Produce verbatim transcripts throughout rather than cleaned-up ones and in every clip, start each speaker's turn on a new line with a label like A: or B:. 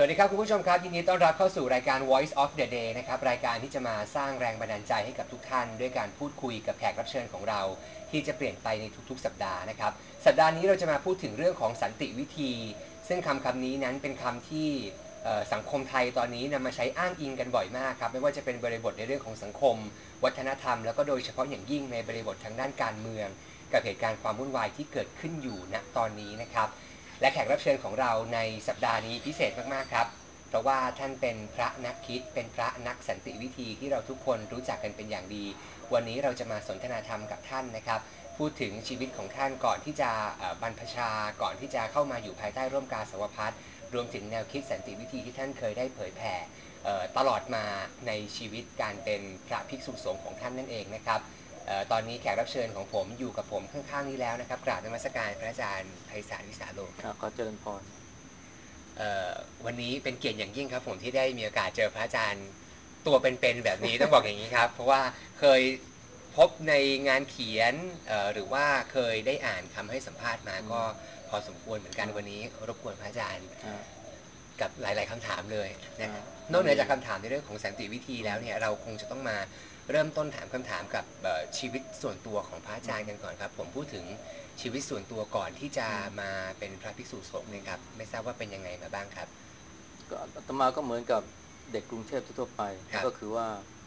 A: วัสดีครับคุณผู้ชมครับยินดีต้อนรับเข้าสู่รายการ Voice of the Day นะครับรายการที่จะมาสร้างแรงบันดาลใจให้กับทุกท่านด้วยการพูดคุยกับแขกรับเชิญของเราที่จะเปลี่ยนไปในทุกๆสัปดาห์นะครับสัปดาห์นี้เราจะมาพูดถึงเรื่องของสันติวิธีซึ่งคำคำนี้นั้นเป็นคำที่สังคมไทยตอนนี้นำมาใช้อ้างอิงกันบ่อยมากครับไม่ว่าจะเป็นบริบทในเรื่องของสังคมวัฒนธรรมแล้วก็โดยเฉพาะอย่างยิ่งในบริบททางด้านการเมืองกับเหตุการณ์ความวุ่นวายที่เกิดขึ้นอยู่ณตอนนี้นะครับและแขกรับเชิญของเราในสัปดาห์นี้พิเศษมากๆครับเพราะว่าท่านเป็นพระนักคิดเป็นพระนักสันติวิธีที่เราทุกคนรู้จักกันเป็นอย่างดีวันนี้เราจะมาสนทนาธรรมกับท่านนะครับพูดถึงชีวิตของท่านก่อนที่จะบรรพชาก่อนที่จะเข้ามาอยู่ภายใต้ร่มกาสาวพัฒน์รวมถึงแนวคิดสันติวิธีที่ท่านเคยได้เผยแผ่ตลอดมาในชีวิตการเป็นพระภิกษุสงฆ์ของท่านนั่นเองนะครับตอนนี้แขกรับเชิญของผมอยู่กับผมข้างๆนี้แล้วนะครับกราบนมัสการพระอาจารย์ไพศาลวิสาโล
B: ขอเจริญพร
A: วันนี้เป็นเกียรติอย่างยิ่งครับผมที่ได้มีโอกาสเจอพระอาจารย์ตัวเป็นๆแบบนี้ต้องบอกอย่างนี้ครับเพราะว่าเคยพบในงานเขียนหรือว่าเคยได้อ่านคำให้สัมภาษณ์มาก็พอสมควรเหมือนกันวันนี้รบกวนพระอาจารย์กับหลายๆคำถามเลยนะครับนอกเหนือจากคำถามในเรื่องของสันติวิธีแล้วเนี่ยเราคงจะต้องมาเริ่มต้นถามคำถามกับชีวิตส่วนตัวของพระอาจารย์กันก่อนครับผมพูดถึงชีวิตส่วนตัวก่อนที่จะมาเป็นพระภิกษุสงฆ์นะครับไม่ทราบว่าเป็นยังไงมาบ้างครับ
B: ก็อาตมาก็เหมือนกับเด็กกรุงเทพทั่วไป
A: ครับ
B: ก็คือว่า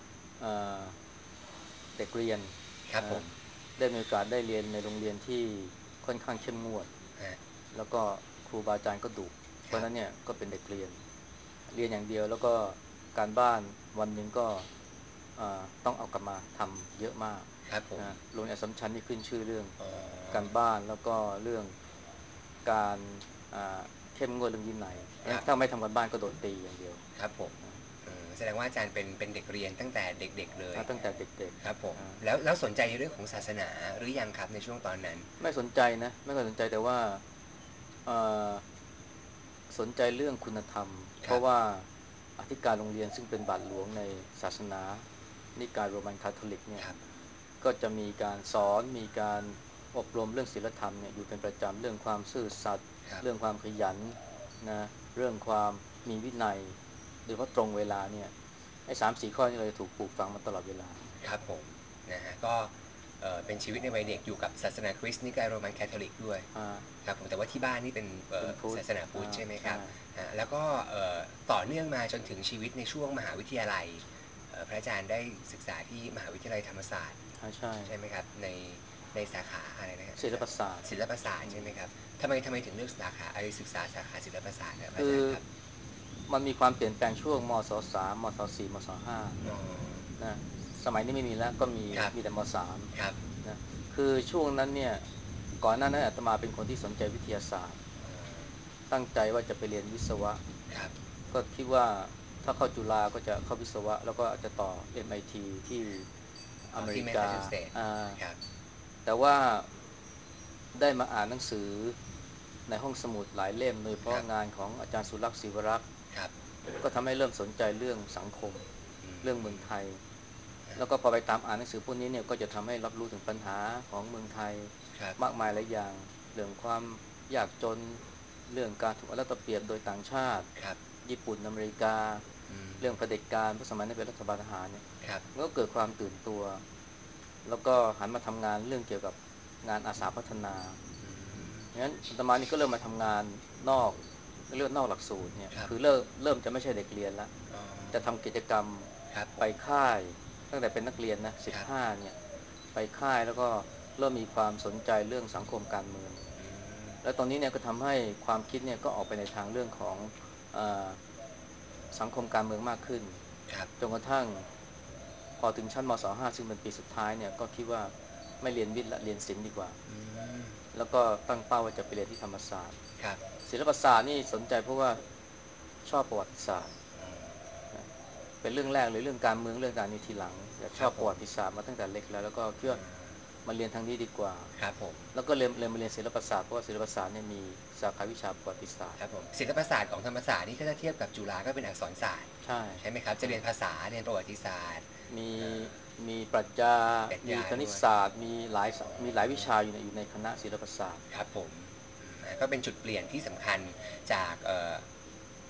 B: เด็กเรียนนะ
A: ครับผม
B: ได้มีโอกาสได้เรียนในโรงเรียนที่ค่อนข้างเข้มงวด
A: ฮะ
B: แล้วก็ครูบาอาจารย์ก็ดุเพ
A: ครับ
B: ราะนั้นเนี่ยก็เป็นเด็กเรียนเรียนอย่างเดียวแล้วก็การบ้านวันหนึ่งก็ต้องเอากลับมาทำเยอะมาก
A: ครับผม
B: นะโรงเรียนอัสสัมชัญนี่ขึ้นชื่อเรื่อง
A: อ๋อ
B: การบ้านแล้วก็เรื่องการเข้มงวดเรื่องวินัยเพราะฉะ
A: ครับ
B: นั้นถ้าไม่ทำการบ้านก็โดนตีอย่างเดียว
A: ครับผมแสดงว่าอาจารย์เป็นเป็นเด็กเรียนตั้งแต่เด็กๆเลย
B: นะตั้งแต่เด็ก
A: ครับผม
B: ๆ
A: แล้วแล้วสนใจในเรื่องของศาสนาหรือยังครับในช่วงตอนนั้น
B: ไม่สนใจนะไม่ค่อยสนใจแต่ว่าเอ่อสนใจเรื่องคุณธรรมเพ
A: ครับ
B: ราะว่าอธิการโรงเรียนซึ่งเป็นบาทหลวงในศาสนานิกายโรมันคาทอลิกเนี่ย
A: ครับ
B: ก็จะมีการสอนมีการอบรมเรื่องศีลธรรมเนี่ยอยู่เป็นประจำเรื่องความซื่อสัตย์
A: ครับ
B: เรื่องความขยันนะเรื่องความมีวินัยโดยเฉพาะตรงเวลาเนี่ยไอ้สามสี่ข้อนี้เลยถูกปลูกฝังมาตลอดเวลา
A: ครับผมนะฮะก็เอ่อเป็นชีวิตในวัยเด็กอยู่กับศาสนาคริสต์นิกายโรมันคาทอลิกด้วย
B: อ่า
A: ครับผมแต่ว่าที่บ้านนี่เป็นเอ่อ
B: เป็นพุทธ
A: ศาสนาพุทธ
B: อ่า
A: ใช่ไหมค
B: ใช่
A: รับฮะแล้วก็เอ่อต่อเนื่องมาจนถึงชีวิตในช่วงมหาวิทยาลัยเอ่อพระอาจารย์ได้ศึกษาที่มหาวิทยาลัยธรรมศาสตร์
B: อ่าใช่
A: ใช่ไหมครับในในสาขาอะไรนะฮะ
B: ศิลปศาสตร์
A: ศิลปศาสตร์
B: อืม
A: ใช่ไหมครับทำไมทำไมถึงเลือกสาขาไอศึกษาสาขาศิลปศาสตร์ครับพระ
B: คือ
A: อาจารย์ครับ
B: มันมีความเปลี่ยนแปลงช่วงมศสามมศสี่มศห้า
A: อ๋อ
B: นะสมัยนี้ไม่มีแล้วก็มี
A: ครับ
B: มีแต่มสาม
A: ครับ
B: นะคือช่วงนั้นเนี่ยก่อนหน้านั้นอาตมาเป็นคนที่สนใจวิทยาศาสตร์ตั้งใจว่าจะไปเรียนวิศวะ
A: ครับ
B: ก็คิดว่าถ้าเข้าจุฬาก็จะเข้าวิศวะแล้วก็อาจจะต่อ เอ็ม ไอ ที ทที่
A: อ๋อที่แมส
B: อเมริกา
A: ซาชูเซตส์
B: อ่า
A: ครับ
B: แต่ว่าได้มาอ่านหนังสือในห้องสมุดหลายเล่มโดยเฉ
A: ค
B: พาะ
A: รับ
B: งานของอาจารย์สุรักษ์ศิวรักษ์
A: ครับ
B: ก็ทำให้เริ่มสนใจเรื่องสังคม
A: อื
B: เรื่องเมือง
A: ม
B: ไทยแล้วก็พอไปตามอ่านหนังสือพวกนี้เนี่ยก็จะทำให้รับรู้ถึงปัญหาของเมืองไทย
A: ครับ
B: มากมายหลายอย่างเรื่องความยากจนเรื่องการถูกเอารัดเอาเปรียบโดยต่างชาติ
A: ครับ
B: ญี่ปุ่นอเมริกา
A: อื
B: เรื่องเผ
A: ม
B: ด็จการเพราะสมัยนั้นเป็นรัฐบาลทหารเนี่ย
A: ครับ
B: มันก็เกิดความตื่นตัวแล้วก็หันมาทำงานเรื่องเกี่ยวกับงานอาสาพัฒนา
A: อืม
B: งั้นอาตมานี่ก็เริ่มมาทำงานนอกเรื่องนอกหลักสูตรเนี่ย
A: ครับ
B: คือเริ่มเริ่มจะไม่ใช่เด็กเรียนแล้ว
A: อ๋อ
B: จะทำกิจกรรมไป
A: ครับผม
B: ค่ายตั้งแต่เป็นนักเรียนนะ
A: ครับ
B: สิบห้าเนี่ยไปค่ายแล้วก็เริ่มมีความสนใจเรื่องสังคมการเมือง
A: อืม
B: แล้วตอนนี้เนี่ยก็ทำให้ความคิดเนี่ยก็ออกไปในทางเรื่องของเออสังคมการเมืองมากขึ้น
A: ครับ
B: จนกระทั่งพอถึงชั้นม .สอง ห้า ซึ่งเป็นปีสุดท้ายเนี่ยก็คิดว่าไม่เรียนวิทย์ละเรียนศิลป์ดีกว่า
A: อืม
B: แล้วก็ตั้งเป้าว่าจะไปเรียนที่ธรรมศาสตร์
A: ครับ
B: ศิลปศาสตร์นี่สนใจเพราะว่าชอบประวัติศาสตร์
A: อืม
B: นะเป็นเรื่องแรกเลยเรื่องการเมืองเรื่องการนี้ทีหลังแต่ชอบประ
A: ครับผม
B: วัติศาสตร์มาตั้งแต่เล็กแล้วแล้วก็คิด
A: อ่
B: ว่า
A: า
B: มาเรียนทางนี้ดีกว่า
A: ครับผม
B: แล้วก็เรียนเรียนมาเรียนศิลปศาสตร์เพราะว่าศิลปศาสตร์เนี่ยมีสาขาวิชาประวัติศาสตร์
A: ครับผมศิลปศาสตร์ของธรรมศาสตร์นี่ก็จะเทียบกับจุฬาก็เป็นอักษรศาสตร์
B: ใช่
A: ใช่ไหมครับจะ
B: อ่า
A: เรียนภาษาเรียนประวัติศาสตร์
B: มี
A: เอ่อ
B: มีปรัชญา
A: ปรัช
B: มีคณิต
A: ญาด้วย
B: ศาสตร์มีหลาย
A: อ๋
B: มีหลายวิ
A: อ
B: ชาอยู่ในอยู่ในคณะศิลปศาสตร์
A: ครับผมอืมก็เป็นจุดเปลี่ยนที่สำคัญจาก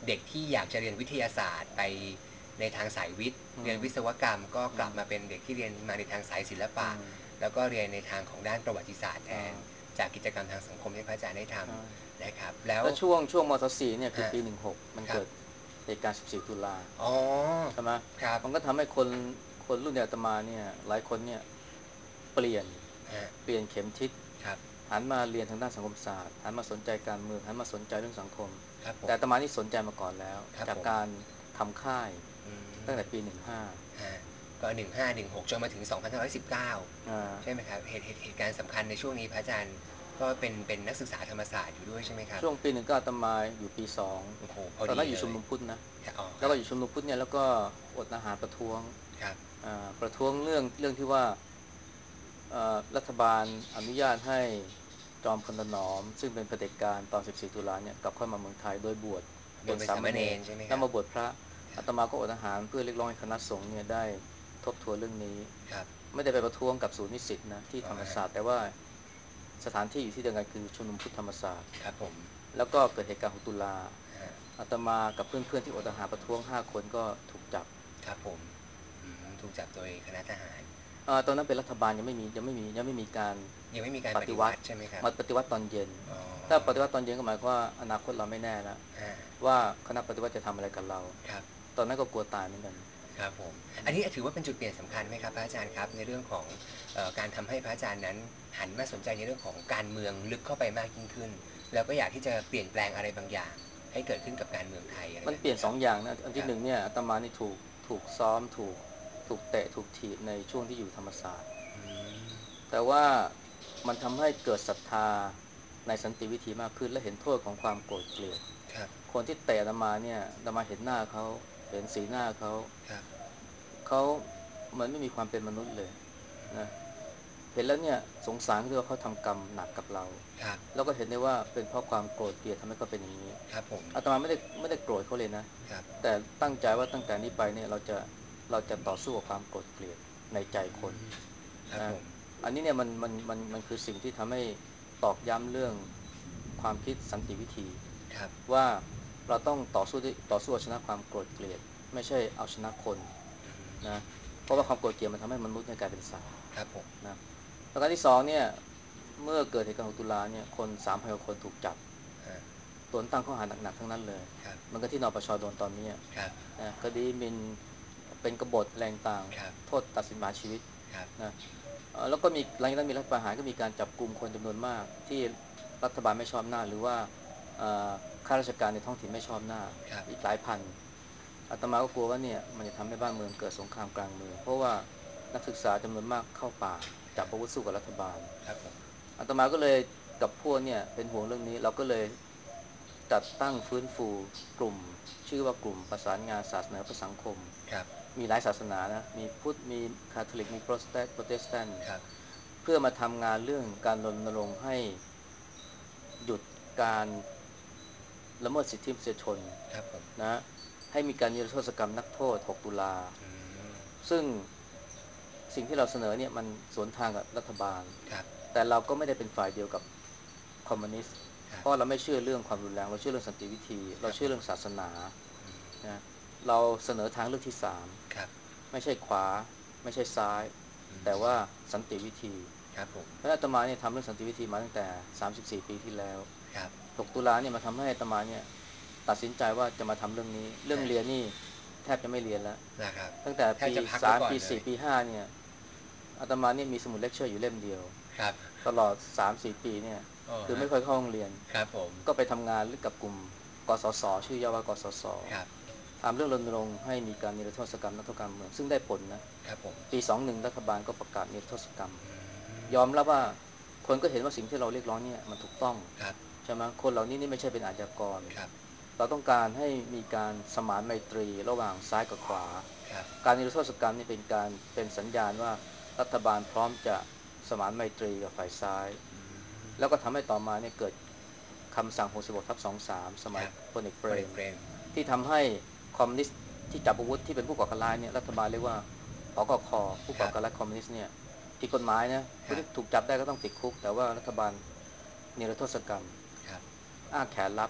A: เด็กที่อยากจะเรียนวิทยาศาสตร์ไปในทางสายวิทย์
B: อืม
A: เรียนวิศวกรรมก็กลับ
B: อืม
A: มาเป็นเด็กที่เรียนมาในทางสายศิลปะ
B: อืม
A: แล้วก็เรียนในทางของด้านประวัติศาสตร์แทน
B: อา
A: จากกิจกรรมทางสังคมที่พระอาจารย์ได้ท
B: ใช่
A: ำนะครับแล้ว
B: แล้วช่วงช่วงมศสี่เนี่ยคือ
A: ฮะ
B: ปีหนึ่งหกมัน
A: ครับ
B: เกิดเหตุการณ์สิบสี่ตุลา
A: อ๋อ
B: ใช่ไหม
A: ครับ
B: มันก็ทำให้คนคนรุ่นเดียวอาตมาเนี่ยหลายคนเนี่ยเปลี่ยน
A: ฮะ
B: เปลี่ยนเข็มทิศ
A: ครับ
B: หันมาเรียนทางด้านสังคมศาสตร์หันมาสนใจการเมืองหันมาสนใจเรื่องสังคม
A: ครับผม
B: แต่อาตมานี่สนใจมาก่อนแล้ว
A: ครับผม
B: จากการทำค่าย
A: อื
B: ตั้ง
A: ม
B: แต่ปีหนึ่งห้า
A: ฮะก็หนึ่งห้าหนึ่งหกจนมาถึงสองพันห้าร้อยสิบเก้า
B: อ่า
A: ใช่ไหมครับเหตุเหตุเหตุการณ์สำคัญในช่วงนี้พระอาจารย์ก็เป็นเป็นนักศึกษาธรรมศาสตร์อยู่ด้วยใช่ไหมครับ
B: ช่วงปีหนึ่งก็อาตมาอยู่ปีสอง
A: โอ้โหพอ
B: ตอนนั้นอยู่ชุม
A: ดีเลย
B: นุมพุทธนะ
A: อ๋อครับ
B: แล้วก็อยู่ชุมนุมพุทธเนี่ยแล้วก็อดอาหารประท้วง
A: ครับ
B: อ่าประท้วงเรื่องเรื่องที่ว่าเอ่อรัฐบาลอนุญาตให้จอมพลถนอมซึ่งเป็นเผด็จการตอนสิบสี่ตุลาเนี่ยกลับเข้ามาเมืองไทยโดยบวช
A: บวชเป็นสามเณ
B: เป็นสามเณร
A: รใช่ไหมครับ
B: แล้วมาบวชพระอาตมาก็อดอาหารเพื่อเรียกร้องให้คณะสงฆ์เนี่ยได้ทบทวนเรื่องนี้
A: ครับ
B: ไม่ได้ไปประท้วงกับศูนย์นิสิตนะที่ธรรม
A: อ๋อฮะ
B: ศาสตร์แต่ว่าสถานที่อยู่ที่เดียวกันคือชุมนุมพุทธธรรมศาสตร์
A: ครับผม
B: แล้วก็เกิดเหตุการณ์หกตุลา
A: ฮะ
B: อาตมากับเพื่อนๆที่อดอาหารประท้วงห้าคนก็ถูกจับ
A: ครับผมอืมถูกจับโดยคณะทหาร
B: เอ่อตอนนั้นเป็นรัฐบาลยังไม่มียังไม่มียังไม่มีการ
A: ยังไม่มีการปฏิวั
B: ปฏิวัติ
A: ติใช่ไหมครับ
B: มาปฏิวัติตอนเย็น
A: อ๋อ
B: ถ้าปฏิวัติตอนเย็นก็หมายความว่าอนาคตเราไม่แน่แล้ว
A: ฮะ
B: ว่าคณะปฏิวัติจะทำอะไรกับเรา
A: ครับ
B: ตอนนั้นก็กลัวตายเหมือนกัน
A: ครับผม
B: อืม
A: อันนี้ถือว่าเป็นจุดเปลี่ยนสำคัญไหมครับพระอาจารย์ครับในเรื่องของเออการทำให้พระอาจารย์นั้นหันมาสนใจในเรื่องของการเมืองลึกเข้าไปมากยิ่งขึ้นแล้วก็อยากที่จะเปลี่ยนแปลงอะไรบางอย่างให้เกิดขึ้นกับการเมืองไทยอะไร
B: มันเปลี่ยนส
A: แบบนี้ครับ
B: องอย่างนะอัน
A: ครับ
B: ที่หนึ่งเนี่ยอาตมานี่ถูกถูกซ้อมถูกถูกเตะถูกถีบในช่วงที่อยู่ธรรมศาสตร์
A: อืม
B: แต่ว่ามันทำให้เกิดศรัทธาในสันติวิธีมากขึ้นและเห็นโทษของความโกรธเกลียด
A: ครับ
B: คนที่เตะอาตมาเนี่ยอาตมาเห็นหน้าเขาเห็นสีหน้าเขา
A: ครับ
B: เขาเหมือนไม่มีความเป็นมนุษย์เลยนะเห็นแล้วเนี่ยสงสารที่ว่าเขาทำกรรมหนักกับเรา
A: ครับ
B: แล้วก็เห็นได้ว่าเป็นเพราะความโกรธเกลียดทำให้เขาเป็นอย่างนี้
A: ครับผม
B: อาตมาไม่ได้ไม่ได้โกรธเขาเลยนะ
A: ครับ
B: แต่ตั้งใจว่าตั้งแต่นี้ไปเนี่ยเราจะเราจะต่อสู้กับความโกรธเกลียดในใจคนนะ
A: ครับผม
B: อันนี้เนี่ยมันมันมันมันคือสิ่งที่ทำให้ตอกย้ำเรื่องความคิดสันติวิธี
A: ครับ
B: ว่าเราต้องต่อสู้ด้วยต่อสู้เอาชนะความโกรธเกลียดไม่ใช่เอาชนะคน
A: อืม
B: นะเพราะว่าความโกรธเกลียดมันทำให้มนุษย์เนี่ยกลายเป็นสัตว์
A: ครับผม
B: นะประการที่สองเนี่ยเมื่อเกิดเหตุการณ์หกตุลาเนี่ยคนสามพันกว่าคนถูกจับ
A: ฮะ
B: โดนตั้งข้อหาหนักๆทั้งนั้นเลย
A: ครับ
B: มันก็ที่นปชโดนตอนนี้
A: ครับ
B: นะคดีหมิ่นเป็นกบฏแรงต่าง
A: ครับ
B: โทษตัดสินประหารชีวิต
A: ครับ
B: นะ เอ่อแล้วก็มีหลังจากนั้นมีรัฐประหารก็มีการจับกลุ่มคนจำนวนมากที่รัฐบาลไม่ชอบหน้าหรือว่าเอ่อข้าราชการในท้องถิ่นไม่ชอบหน้า
A: ครับ
B: อีกหลายพันอาตมาก็กลัวว่าเนี่ยมันจะทำให้บ้านเมืองเกิดสงครามกลางเมืองเพราะว่านักศึกษาจำนวนมากเข้าป่าจับอาวุธสู้กับรัฐบาล
A: ครับผม
B: อาตมาก็เลยกับพวกเนี่ยเป็นห่วงเรื่องนี้เราก็เลยจัดตั้งฟื้นฟูกลุ่มชื่อว่ากลุ่มประสานงานศาสนาเพื่อสังคม
A: ครับ
B: มีหลายศาสนานะมีพุทธมีคาทอลิกมีโปรเตสโปรเตสแตนต์
A: ครับ
B: เพื่อมาทำงานเรื่องการรณรงค์ให้หยุดการละเมิดสิทธิมนุษยชน
A: ครับผม
B: นะให้มีการนิรโทษกรรมนักโทษหกตุลา
A: อืม
B: ซึ่งสิ่งที่เราเสนอเนี่ยมันสวนทางกับรัฐบาล
A: ครับ
B: แต่เราก็ไม่ได้เป็นฝ่ายเดียวกับคอมมิวนิสต์
A: ครับ
B: เพราะเราไม่เชื่อเรื่องความรุนแรงเราเชื่อเรื่องสันติวิธี
A: ค
B: เรา
A: รับผม
B: เชื่อเรื่องศาสนา
A: อืม
B: นะเราเสนอทางเลือกที่สาม
A: ครับ
B: ไม่ใช่ขวาไม่ใช่ซ้าย
A: อืม
B: แต่ว่าสันติวิธี
A: ครับผม
B: เพราะอาตมาเนี่ยทำเรื่องสันติวิธีมาตั้งแต่สามสิบสี่ปีที่แล้ว
A: ครับ
B: หกตุลาเนี่ยมาทำให้อาตมาเนี่ยตัดสินใจว่าจะมาทำเรื่องนี้เรื่อง
A: ฮะ
B: เรียนนี่แทบจะไม่เรียนแล้ว
A: นะครับ
B: ตั้งแต่ปี
A: แทบจะพักไว้
B: สามปี
A: ก่อนเลย
B: สี่ปีห้าเนี่ยอาตมาเนี่ยมีสมุดเลคเชอร์อยู่เล่มเดียว
A: ครับ
B: ตลอดสามถึงสี่ปีเนี่ย
A: โอ้ฮะ
B: คือไม่ค่อยเข้าโรงเรียน
A: ครับผม
B: ก็ไปทำงานกับกลุ่มกสศชื่อย่อว่ากสศ
A: ครับ
B: ทำเรื่องรณรงค์ให้มีการนิรโทษกรรมนักโทษการเมืองซึ่งได้ผลนะ
A: ครับผม
B: ปีสองหนึ่งรัฐบาลก็ประกาศนิรโทษกรรม
A: อืม
B: ยอมรับว่าคนก็เห็นว่าสิ่งที่เราเรียกร้องเนี่ยมันถูกต้อง
A: ครับ
B: ใช่ไหมคนเหล่านี้นี่ไม่ใช่เป็นอาชญากร
A: ครับ
B: เราต้องการให้มีการสมานไมตรีระหว่างซ้ายกับขวา
A: ครับ
B: การนิรโทษกรรมนี่เป็นการเป็นสัญญาณว่ารัฐบาลพร้อมจะสมานไมตรีกับฝ่ายซ้าย
A: อืม
B: แล้วก็ทำให้ต่อมาเนี่ยเกิดคำสั่งหกสิบหกทับสองสามส
A: ค
B: มัย
A: รับ
B: พลเอกเปรม
A: พลเอกเปรม
B: ที่ทำให้คอมมิวนิสต์ที่จับอาวุธที่เป็นผู้ก่อการร้ายเนี่ยรัฐบาลเรียกว่าผกคผู้
A: ครับ
B: ก่อการร้ายคอมมิวนิสต์เนี่ยผิดกฎหมายนะค
A: ครับ
B: นที่ถูกจับได้ก็ต้องติดคุกแต่ว่ารัฐบาลนิรโทษกรรม
A: ครับ
B: อ้าแขนรับ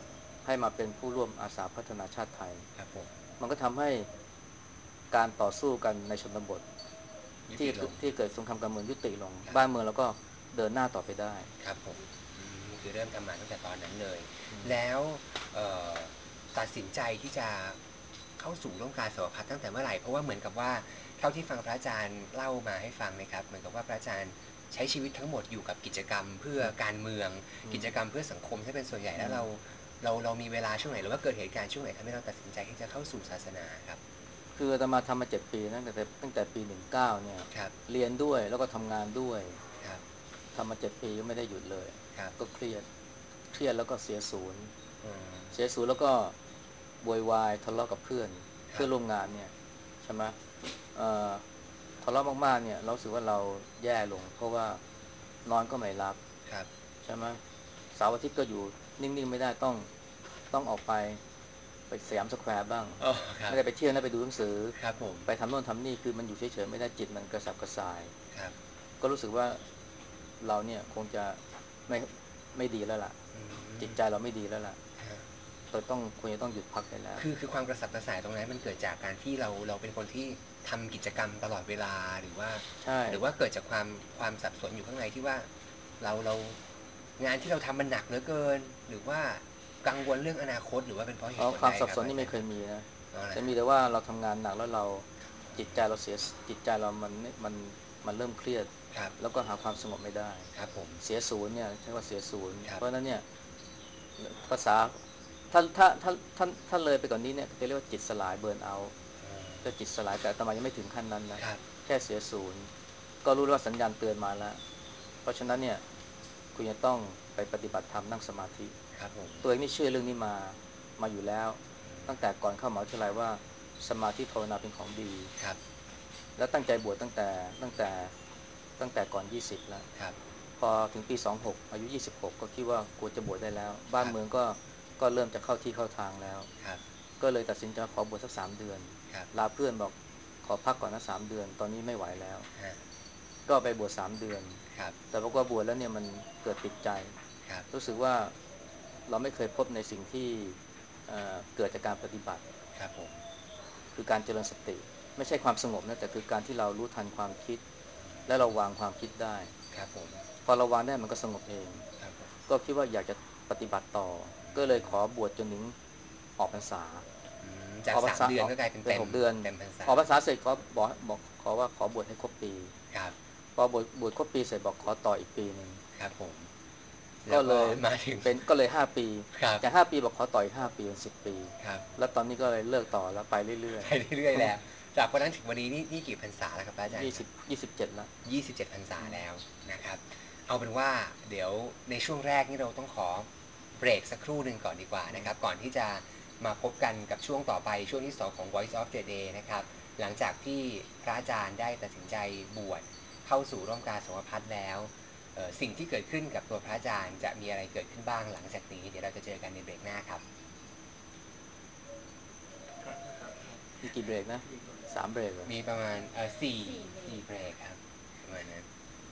B: ให้มาเป็นผู้ร่วมอาสาพัฒนาชาติไทย
A: ครับผม
B: มันก็ทำให้การต่อสู้กันในชนบทที่
A: ยุติลง
B: ที่เกิดสงครามการเมืองยุติลงบ้าน
A: ครับ
B: เมืองแล้วก็เดินหน้าต่อไปได้
A: ครับผมอืมคือเริ่มทำมาตั้งแต่ตอนนั้นเลย
B: อืม
A: แล้วเอ่อตัดสินใจที่จะเข้าสู่ร่วมการสวพัฒน์ตั้งแต่เมื่อไหร่เพราะว่าเหมือนกับว่าเท่าที่ฟังพระอาจารย์เล่ามาให้ฟังนะครับเหมือนกับว่าพระอาจารย์ใช้ชีวิตทั้งหมดอยู่กับกิจกรรมเพื่อ
B: อืม
A: การเมือง
B: อืม
A: กิจกรรมเพื่อสังคมใช่เป็นส่วนใหญ่
B: อืม
A: แล้วเราเราเรามีเวลาช่วงไหนหรือว่าเกิดเหตุการณ์ช่วงไหนทำให้เราตัดสินใจที่จะเข้าสู่ศาสนาครับ
B: คืออาตมาทำมาเจ็ดปีนะตั้งแต่ตั้งแต่ปีหนึ่งเก้าเนี่ย
A: ครับ
B: เรียนด้วยแล้วก็ทำงานด้วย
A: ครับ
B: ทำมาเจ็ดปีก็ไม่ได้หยุดเลย
A: ครับ
B: ก็เครียดเครียดแล้วก็เสียศูนย์
A: อืม
B: เสียศูนย์แล้วก็โวยวายทะเลาะกับเพื่อน
A: ครับ
B: เพื่อนร่วมงานเนี่ยใช่ไหมเอ่อทะเลาะมากๆเนี่ยเรารู้สึกว่าเราแย่ลงเพราะว่านอนก็ไม่หลับ
A: ครับ
B: ใช่ไหมเสาร์อาทิตย์ก็อยู่นิ่งๆไม่ได้ต้องต้องออกไปไปสยามสแควร์บ้าง
A: อ๋อครับ
B: ไม่ได้ไปเที่ยวนะไปดูหนังสือ
A: ครับผม
B: ไปทำโน่นทำนี่คือมันอยู่เฉยๆไม่ได้จิตมันกระสับกระส่าย
A: ครับ
B: ก็รู้สึกว่าเราเนี่ยคงจะไม่ไม่ดีแล้วล่ะ
A: อื
B: จิต
A: ม
B: ใจเราไม่ดีแล้วล่ะ
A: ฮะ
B: เราต้องควรจะต้องหยุดพักได้แล้ว
A: คือคือความกระสับกระส่ายตรงนั้นมันเกิดจากการที่เราเราเป็นคนที่ทำกิจกรรมตลอดเวลาหรือว่า
B: ใช่
A: หรือว่าเกิดจากความความสับสนอยู่ข้างในที่ว่าเราเรางานที่เราทำมันหนักเหลือเกินหรือว่ากังวลเรื่องอนาคตหรือว่าเป็นเพราะเห
B: เอา
A: ตุผลใด
B: ความสับ
A: ครับ
B: สนนี่ไม่เค
A: อาจารย์ครับ
B: ยมีนะ
A: อ๋อเหรอ
B: จะมี
A: ฮะ
B: แต่ว่าเราทำงานหนักแล้วเราจิตใจเราเสียจิตใจเรามันไม่มันมันเริ่มเครียด
A: ครับ
B: แล้วก็หาความสงบไม่ได้
A: ครับผม
B: เสียศูนย์เนี่ยใช้ว่าเสียศูนย์
A: ครับ
B: เพราะฉะนั้นเนี่ยภาษาถ้าถ้าถ้าถ้าถ้าเลยไปกว่านนี้เนี่ยจะเรียกว่าจิตสลายเบิร์นเอาท์
A: อืม
B: ก็จิตสลายแต่อาตมายังไม่ถึงขั้นนั้นนะ
A: ครับ
B: แค่เสียศูนย์ก็รู้ว่าสัญญาณเตือนมาแล้วเพราะฉะนั้นเนี่ยคุณจะต้องไปปฏิบัติธรรมนั่งสมาธิ
A: ครับผม
B: ตัวเองนี่เชื่อเรื่องนี้มามาอยู่แล้วตั้งแต่ก่อนเข้ามหาวิทยาลัยว่าสมาธิภาวนาเป็นของดี
A: ครับ
B: แล้วตั้งใจบวชตั้งแต่ตั้งแต่ตั้งแต่ก่อนยี่สิบแล้ว
A: ครับ
B: พอถึงปีสองหกอายุยี่สิบหกก็คิดว่าควรจะบวชได้แล้ว
A: ค
B: บ้าน
A: รับ
B: เมืองก็ก็เริ่มจะเข้าที่เข้าทางแล้ว
A: ครับ
B: ก็เลยตัดสินใจขอบวชสักสามเดือน
A: ครับ
B: ลาเพื่อนบอกขอพักก่อนนะสามเดือนตอนนี้ไม่ไหวแล้ว
A: ฮะ
B: ก็ไปบวชสามเดือน
A: ครับ
B: แต่ปรากฏว่าบวชแล้วเนี่ยมันเกิดติดใจ
A: ครับ
B: รู้สึกว่าเราไม่เคยพบในสิ่งที่เอ่อเกิดจากการปฏิบัติ
A: ครับผม
B: คือการเจริญสติไม่ใช่ความสงบนะแต่คือการที่เรารู้ทันความคิดและเราวางความคิดได้
A: ครับผม
B: พอเราวางได้มันก็สงบเอง
A: ครับผม
B: ก็คิดว่าอยากจะปฏิบัติต่อก็เลยขอบวชจนถึงออกพรรษา
A: อืมจาก
B: ออกพรรษาออก
A: สามเดือนก็กลายเป็น
B: เป็น
A: เต็ม
B: หกเดือน
A: เต็มพรรษา
B: ออกพรรษาเสร็จขอบอกบอกขอว่าขอบวชให้ครบปี
A: ครับ
B: พอบวชบวชครบปีเสร็จบอกขอต่ออีกปีหนึ่ง
A: ครับผมแล้วก็
B: ก็เลย
A: มาถึง
B: เป็นก็เลยห้าปี
A: ครับ
B: จากห้าปีบอกขอต่ออีกห้าปีเป็นสิบปี
A: ครับ
B: แล้วตอนนี้ก็เลยเลิกต่อแล้วไปเรื่อย
A: ไปเรื่อยๆแล้วจากวันนั้นถึงวันนี้นี่นี่กี่พรรษาแล้วครับอาจารย์ครับ
B: ๆยี่สิบยี่สิบเจ็ดแล้ว
A: ยี่สิบเจ็ดพรรษา
B: อืม
A: แล้วนะครับเอาเป็นว่าเดี๋ยวในช่วงแรกนี่เราต้องขอเบรกสักครู่หนึ่งก่อนดีกว่า
B: อืม
A: นะครับก่อนที่จะมาพบกันกับช่วงต่อไปช่วงที่สองของ Voice of the Day นะครับหลังจากที่พระอาจารย์ได้ตัดสินใจบวชเข้าสู่ร่วมการสมพัฒน์แล้วเอ่อสิ่งที่เกิดขึ้นกับตัวพระอาจารย์จะมีอะไรเกิดขึ้นบ้างหลังจากนี้เดี๋ยวเราจะเจอกันในเบรกหน้าครับ
B: มีกี่เบรกนะสามเบรกเหรอ
A: มีประมาณเออสี่สี่เบรกครับประมาณนั้น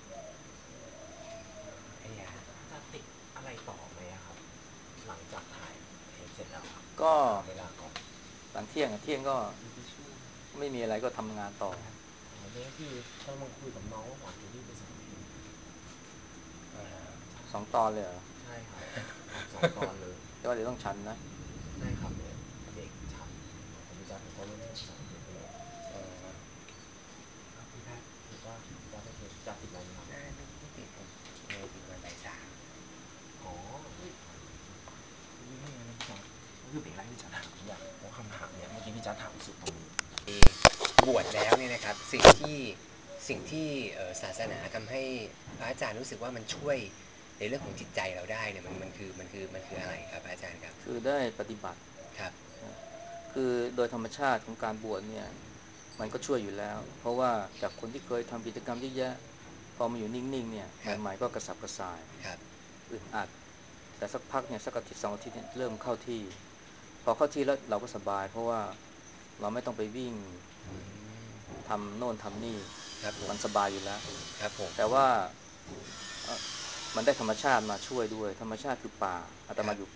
A: ไอ้ยา
C: จะติดอะไรต่อไหมอะครับหลังจากถ่ายเทปเสร็จแล้วครับ
B: ก็
C: ถามเวลาก่อน
B: หลังเที่ยงอะเที่ยงก็
C: มีทิชชู่
B: ไม่มีอะไรก็ทำงานต่อ
C: อ๋อนี่ก็คือกำลังคุยกับน้องว่าหวานจะรีบไปส่งเอง
A: เอาละครับ
B: สองตอนเลยเหรอ
C: ใช่ครับทำสองตอนเลย
B: แต่ว่าเดี๋ยวต้องชันนะ
C: ใช่ครับเดี๋ยวเด็กชันผมจะผมก็ไม่ได้สอนเด็กก็เลย
A: อ๋อ
C: ครับพี่แพทย์คิดว่าจะได้เทปจะติดอะไรไหมครับ
A: น่าไม่ไม่ติดผมเลยถึงวันบ่ายสาม
C: อ๋อนี่ไงนะพี่จัดก็คือเบรกแรกที่จัดถามอยากเพราะคำถามเนี่ยเมื่อกี้พี่จัดถามสุดตรงนี้
A: บวชแล้วเนี่ยนะครับสิ่งที่สิ่งที่เอ่อศาสนาทำให้พระอาจารย์รู้สึกว่ามันช่วยในเรื่องของจิตใจเราได้เนี่ยมันมันคือมันคือมันคืออะไรครับพระอาจารย์ครับ
B: คือได้ปฏิบัติ
A: ครับ
B: นะคือโดยธรรมชาติของการบวชเนี่ยมันก็ช่วยอยู่แล้วเพราะว่าจากคนที่เคยทำกิจกรรมเยอะๆพอมาอยู่นิ่งๆเนี่ย
A: ครับ
B: ใหม่ๆก็กระสับกระส่าย
A: ครับ
B: อึดอัดแต่สักพักเนี่ยสักอาทิตย์สองอาทิตย์เนี่ยเริ่มเข้าที่พอเข้าที่แล้วเราก็สบายเพราะว่าเราไม่ต้องไปวิ่ง
A: อืม
B: ทำโน่นทำนี่
A: ครับผม
B: มันสบายอยู่แล้ว
A: ครับผม
B: แต่ว่าเอ่อมันได้ธรรมชาติมาช่วยด้วยธรรมชาติคือป่าอาต
A: ครับ
B: มาอยู่ป่า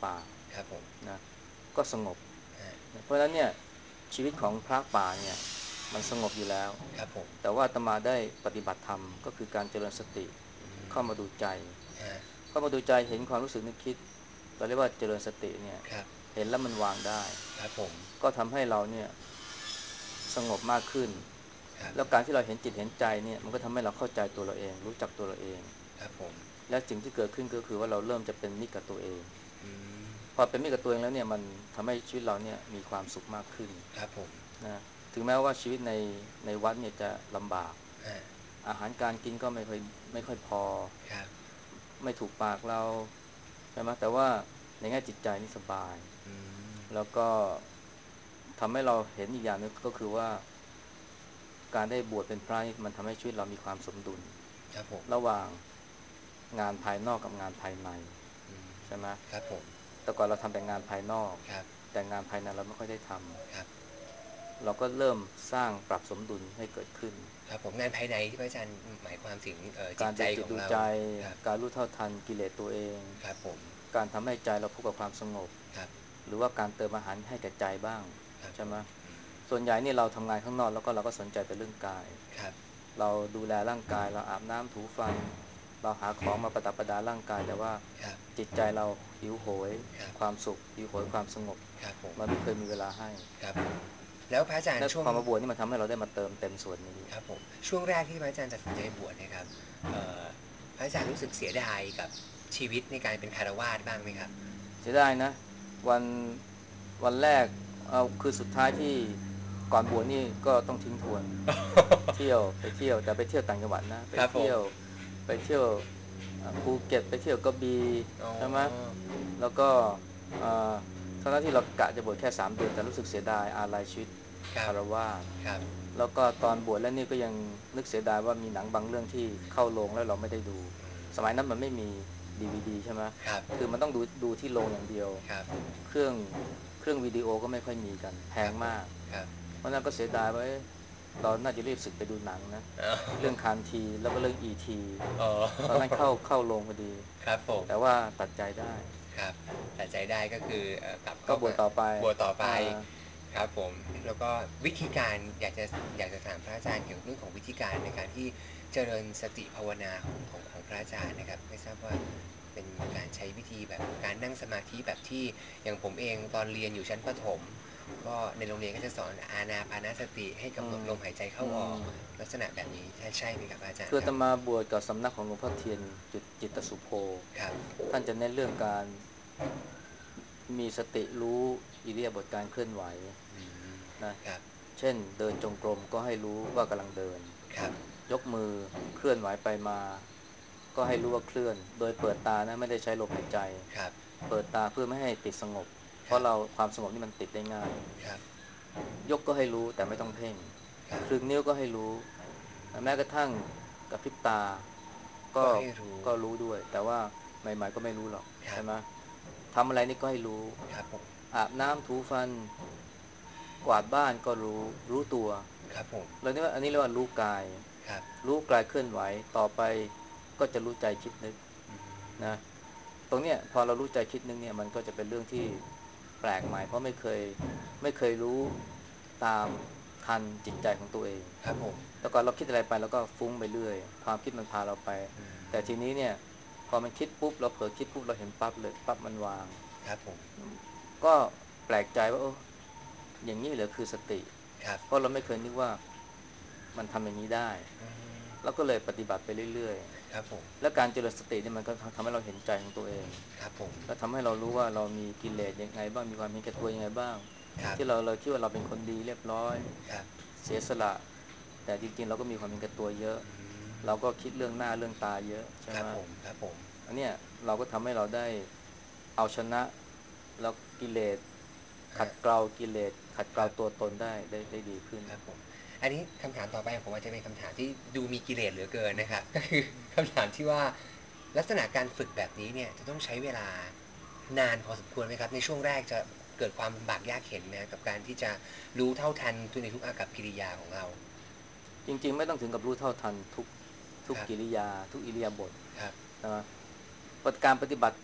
A: ครับผม
B: นะก็สงบ
A: ฮะ
B: นะเพราะฉะนั้นเนี่ยชีวิตของพระป่าเนี่ยมันสงบอยู่แล้ว
A: ครับผม
B: แต่ว่าอาตมาได้ปฏิบัติธรรมก็คือการเจริญสติ
A: อื
B: เข้า
A: ม
B: มาดูใจ
A: ฮะ
B: เข้ามาดูใจเห็นความรู้สึกนึกคิดเราเรียกว่าเจริญสติเนี่ย
A: ครับ
B: เห็นแล้วมันวางได้
A: ครับผม
B: ก็ทำให้เราเนี่ยสงบมากขึ้น
A: ครับ
B: แล้วการที่เราเห็นจิตเห็นใจเนี่ยมันก็ทำให้เราเข้าใจตัวเราเองรู้จักตัวเราเอง
A: ครับผม
B: และสิ่งที่เกิดขึ้นก็คือว่าเราเริ่มจะเป็นมิตรกับตัวเอง
A: อืม
B: พอเป็นมิตรกับตัวเองแล้วเนี่ยมันทำให้ชีวิตเราเนี่ยมีความสุขมากขึ้น
A: ครับผม
B: นะถึงแม้ว่าชีวิตในในวัดเนี่ยจะลำบาก
A: ฮะ
B: อาหารการกินก็ไม่ค่อยไม่ค่อยพอ
A: ครับ
B: ไม่ถูกปากเราใช่ไหมแต่ว่าในแง่จิตใจนี่สบาย
A: อืม
B: แล้วก็ทำให้เราเห็นอีกอย่างหนึงก็คือว่าการได้บวชเป็นพระนี่มันทำให้ชีวิตเรามีความสมดุล
A: ครับผม
B: ระหว่างงานภายนอกกับงานภายใน
A: อืม
B: ใช่ไหม
A: ครับผม
B: แต่ก่อนเราทำแต่งานภายนอก
A: ครับ
B: แต่งานภายในเราไม่ค่อยได้ท
A: ครับ
B: ำเราก็เริ่มสร้างปรับสมดุลให้เกิดขึ้น
A: ครับผมงานภายในที่พระอาจารย์หมายความถึงเอ่อจิตใจ
B: การดูจิ
A: ของเรา
B: ตดูใจ
A: ครับ
B: การรู้เท่าทันกิเลสตัวเอง
A: ครับผม
B: การทำให้ใจเราพบกับความสงบ
A: ครับ
B: หรือว่าการเติมอาหารให้แก่ใจบ้าง
A: ครับผม
B: ใช่ไหม
A: อืม
B: ส่วนใหญ่นี่เราทำงานข้างนอกแล้วก็เราก็สนใจแต่เรื่องกาย
A: ครับ
B: เราดูแลร่างกายเราอาบน้ำถูฟันเราหาของมาประดับประดาร่างกายแต่ว่า
A: ครับ
B: จิตใจเราหิวโหย
A: ครับ
B: ความสุขหิวโหยความสงบ
A: ครับผม
B: มันไม่เคยมีเวลาให้
A: ครับผมแล้วพระอาจาร
B: และ
A: ย์ช่วง
B: ความมาบวชนี่มันทำให้เราได้มาเติมเต็มส่วนนี้
A: ครับผมช่วงแรกที่พระอาจารย์ตัดสินใจบวชเนะครับเอ่อพระอาจารย์รู้สึกเสียดายกับชีวิตในการเป็นคฤหัสถ์บ้างไหมครับ
B: เสียดายนะวันวันแรกเอาคือสุดท้ายที่ก่อนบวชนี่ก็ต้องทิ้งทวนเที่ยวไปเที่ยวแต่ไปเที่ยวต่างจังหวัดนะไป
A: ครับผม
B: เที่ยวไปเที่ยวอ่าภูเก็ตไปเที่ยวกระบี่
A: อ๋อ
B: ใช่ไหมแล้วก็อ่าทั้งๆที่เรากะจะบวชแค่สามเดือนแต่รู้สึกเสียดายอาลัยชีวิต
A: ครับ
B: คฤหัสถ์
A: ครับ
B: แล้วก็ตอนบวชแล้วนี่ก็ยังนึกเสียดายว่ามีหนังบางเรื่องที่เข้าโรงแล้วเราไม่ได้ดู
A: อืม
B: สมัยนั้นมันไม่มี ดี วี ดี ใช่ไหม
A: ครับ
B: คือมันต้องดูดูที่โรงอย่างเดียว
A: ครับ
B: เครื่องเครื่องวิดีโอก็ไม่ค่อยมีกันแพ
A: ครับผม
B: งมาก
A: ครับ
B: เพราะนั้นก็เสียดายว่าเอ๊ะเราน่าจะรีบสึกไปดูหนังนะ
A: อ๋
B: เรื่อง
A: อ
B: คานทีแล้วก็เรื่อง อี ที
A: อ๋อ
B: ตอนนั้นเข้าเข้าโรงพอดี
A: ครับผม
B: แต่ว่าตัดใจได้
A: ครับตัดใจได้ก็คือเอ่อกลับ
B: ก็
A: เข้ามา
B: บวชต่อไป
A: บวชต่อไป
B: อ่า
A: ครับผมแล้วก็วิธีการอยากจะอยากจะถามพระอาจารย์เกี่ยวกับเรื่องของวิธีการในการที่เจริญสติภาวนาของของของพระอาจารย์นะครับไม่ทราบว่าเป็นการใช้วิธีแบบการนั่งสมาธิแบบที่อย่างผมเองตอนเรียนอยู่ชั้นประถมก็ในโรงเรียนก็จะสอนอานาปานสติให้
B: อื
A: กำหนด
B: ม
A: ลมหายใจเข้า
B: อื
A: ออก
B: ม
A: ลักษณะแบบนี้ใช่ใช่ไหมครับอาจารย์ครับ
B: คืออาตมาบวชกับสำนักของหลวงพ่อเทียนจิตจิตสุโภ
A: ครับ
B: ท่านจะเน้นเรื่องการมีสติรู้อิริยาบถการเคลื่อนไหว
A: อืม
B: นะ
A: ครับ
B: เช่นเดินจงกรมก็ให้รู้ว่ากำลังเดิน
A: ครับ
B: ยกมือเคลื่อนไหวไปมาก็ให้รู้ว่าเคลื่อนโดยเปิดตานะไม่ได้ใช้ลมหายใจ
A: ครับ
B: เปิดตาเพื่อไม่ให้ติดสงบเพ
A: ครับ
B: ราะเราความสงบนี่มันติดได้ง่าย
A: ครับ
B: ยกก็ให้รู้แต่ไม่ต้องเพ่ง
A: ครับ
B: คลึงนิ้วก็ให้รู้แม้กระทั่งกระพริบตาก็
A: ก็ให้รู้
B: ก็รู้ด้วยแต่ว่าใหม่ๆก็ไม่รู้หรอก
A: ครับ
B: ใช่ไหมทำอะไรนี่ก็ให้รู้
A: ครับผม
B: อาบน้ำถูฟันกวาดบ้านก็รู้รู้ตัว
A: ครับผม
B: เรานี่ว่าอันนี้เรียกว่ารู้กาย
A: ครับ
B: รู้กายเคลื่อนไหวต่อไปก็จะรู้ใจคิดนึก
A: อื
B: นะ
A: ม
B: ตรงเนี้ยพอเรารู้ใจคิดนึกเนี่ยมันก็จะเป็นเรื่องที่แปลกใหม่เพราะไม่เคยไม่เคยรู้ตามทันจิตใจของตัวเอง
A: ครับผม
B: แต่ก่อนเราคิดอะไรไปแล้วก็ฟุ้งไปเรื่อยความคิดมันพาเราไป
A: อื
B: แต่ที
A: ม
B: นี้เนี่ยพอมันคิดปุ๊บเราเผลอคิดปุ๊บเราเห็นปั๊บเลยปั๊บมันวาง
A: ครับผม
B: ก็แปลกใจว่าโอ้อย่างนี้เหรอคือสติ
A: ครับ
B: เพราะเราไม่เคยนึกว่ามันทำอย่างนี้ได้
A: อืม
B: แล้วก็เลยปฏิบัติไปเรื่อย
A: ครับผม
B: ๆ และการเจริญสติเนี่ยมันก็ทำให้เราเห็นใจของตัวเอง
A: ครับผม
B: และทำให้เรารู้ว่าเรามีกิเลสยังไงบ้างมีความเห็นแก่ตัวยังไงบ้าง
A: ครับ
B: ที่เราเราคิดว่าเราเป็นคนดีเรียบร้อย
A: ครับ
B: เสียสละแต่จริงๆเราก็มีความเห็นแก่ตัวเยอะ
A: อืม
B: เราก็คิดเรื่องหน้าเรื่องตาเยอะใช่ไหม
A: ครับผมครับผม
B: อันเนี้ยเราก็ทำให้เราได้เอาชนะแล้วกิเลสขัด
A: ฮะ
B: เกลากิเลสขัดเก
A: ครับ
B: ลาตัวตนได้ได้ได้ดีขึ้น
A: ครับผมอันนี้คำถามต่อไปของผมอาจจะเป็นคำถามที่ดูมีกิเลสเหลือเกินนะครับก็คือคำถามที่ว่าลักษณะการฝึกแบบนี้เนี่ยจะต้องใช้เวลานานพอสมควรไหมครับในช่วงแรกจะเกิดความลำบากยากเข็ญไหมกับการที่จะรู้เท่าทันทุกในทุกอากัปกิริยาของเรา
B: จริงๆไม่ต้องถึงกับรู้เท่าทันทุกทุก
A: ครับ
B: กิริยาทุกอิริยาบถ
A: ครับ
B: นะ ปฏิการปฏิบัติ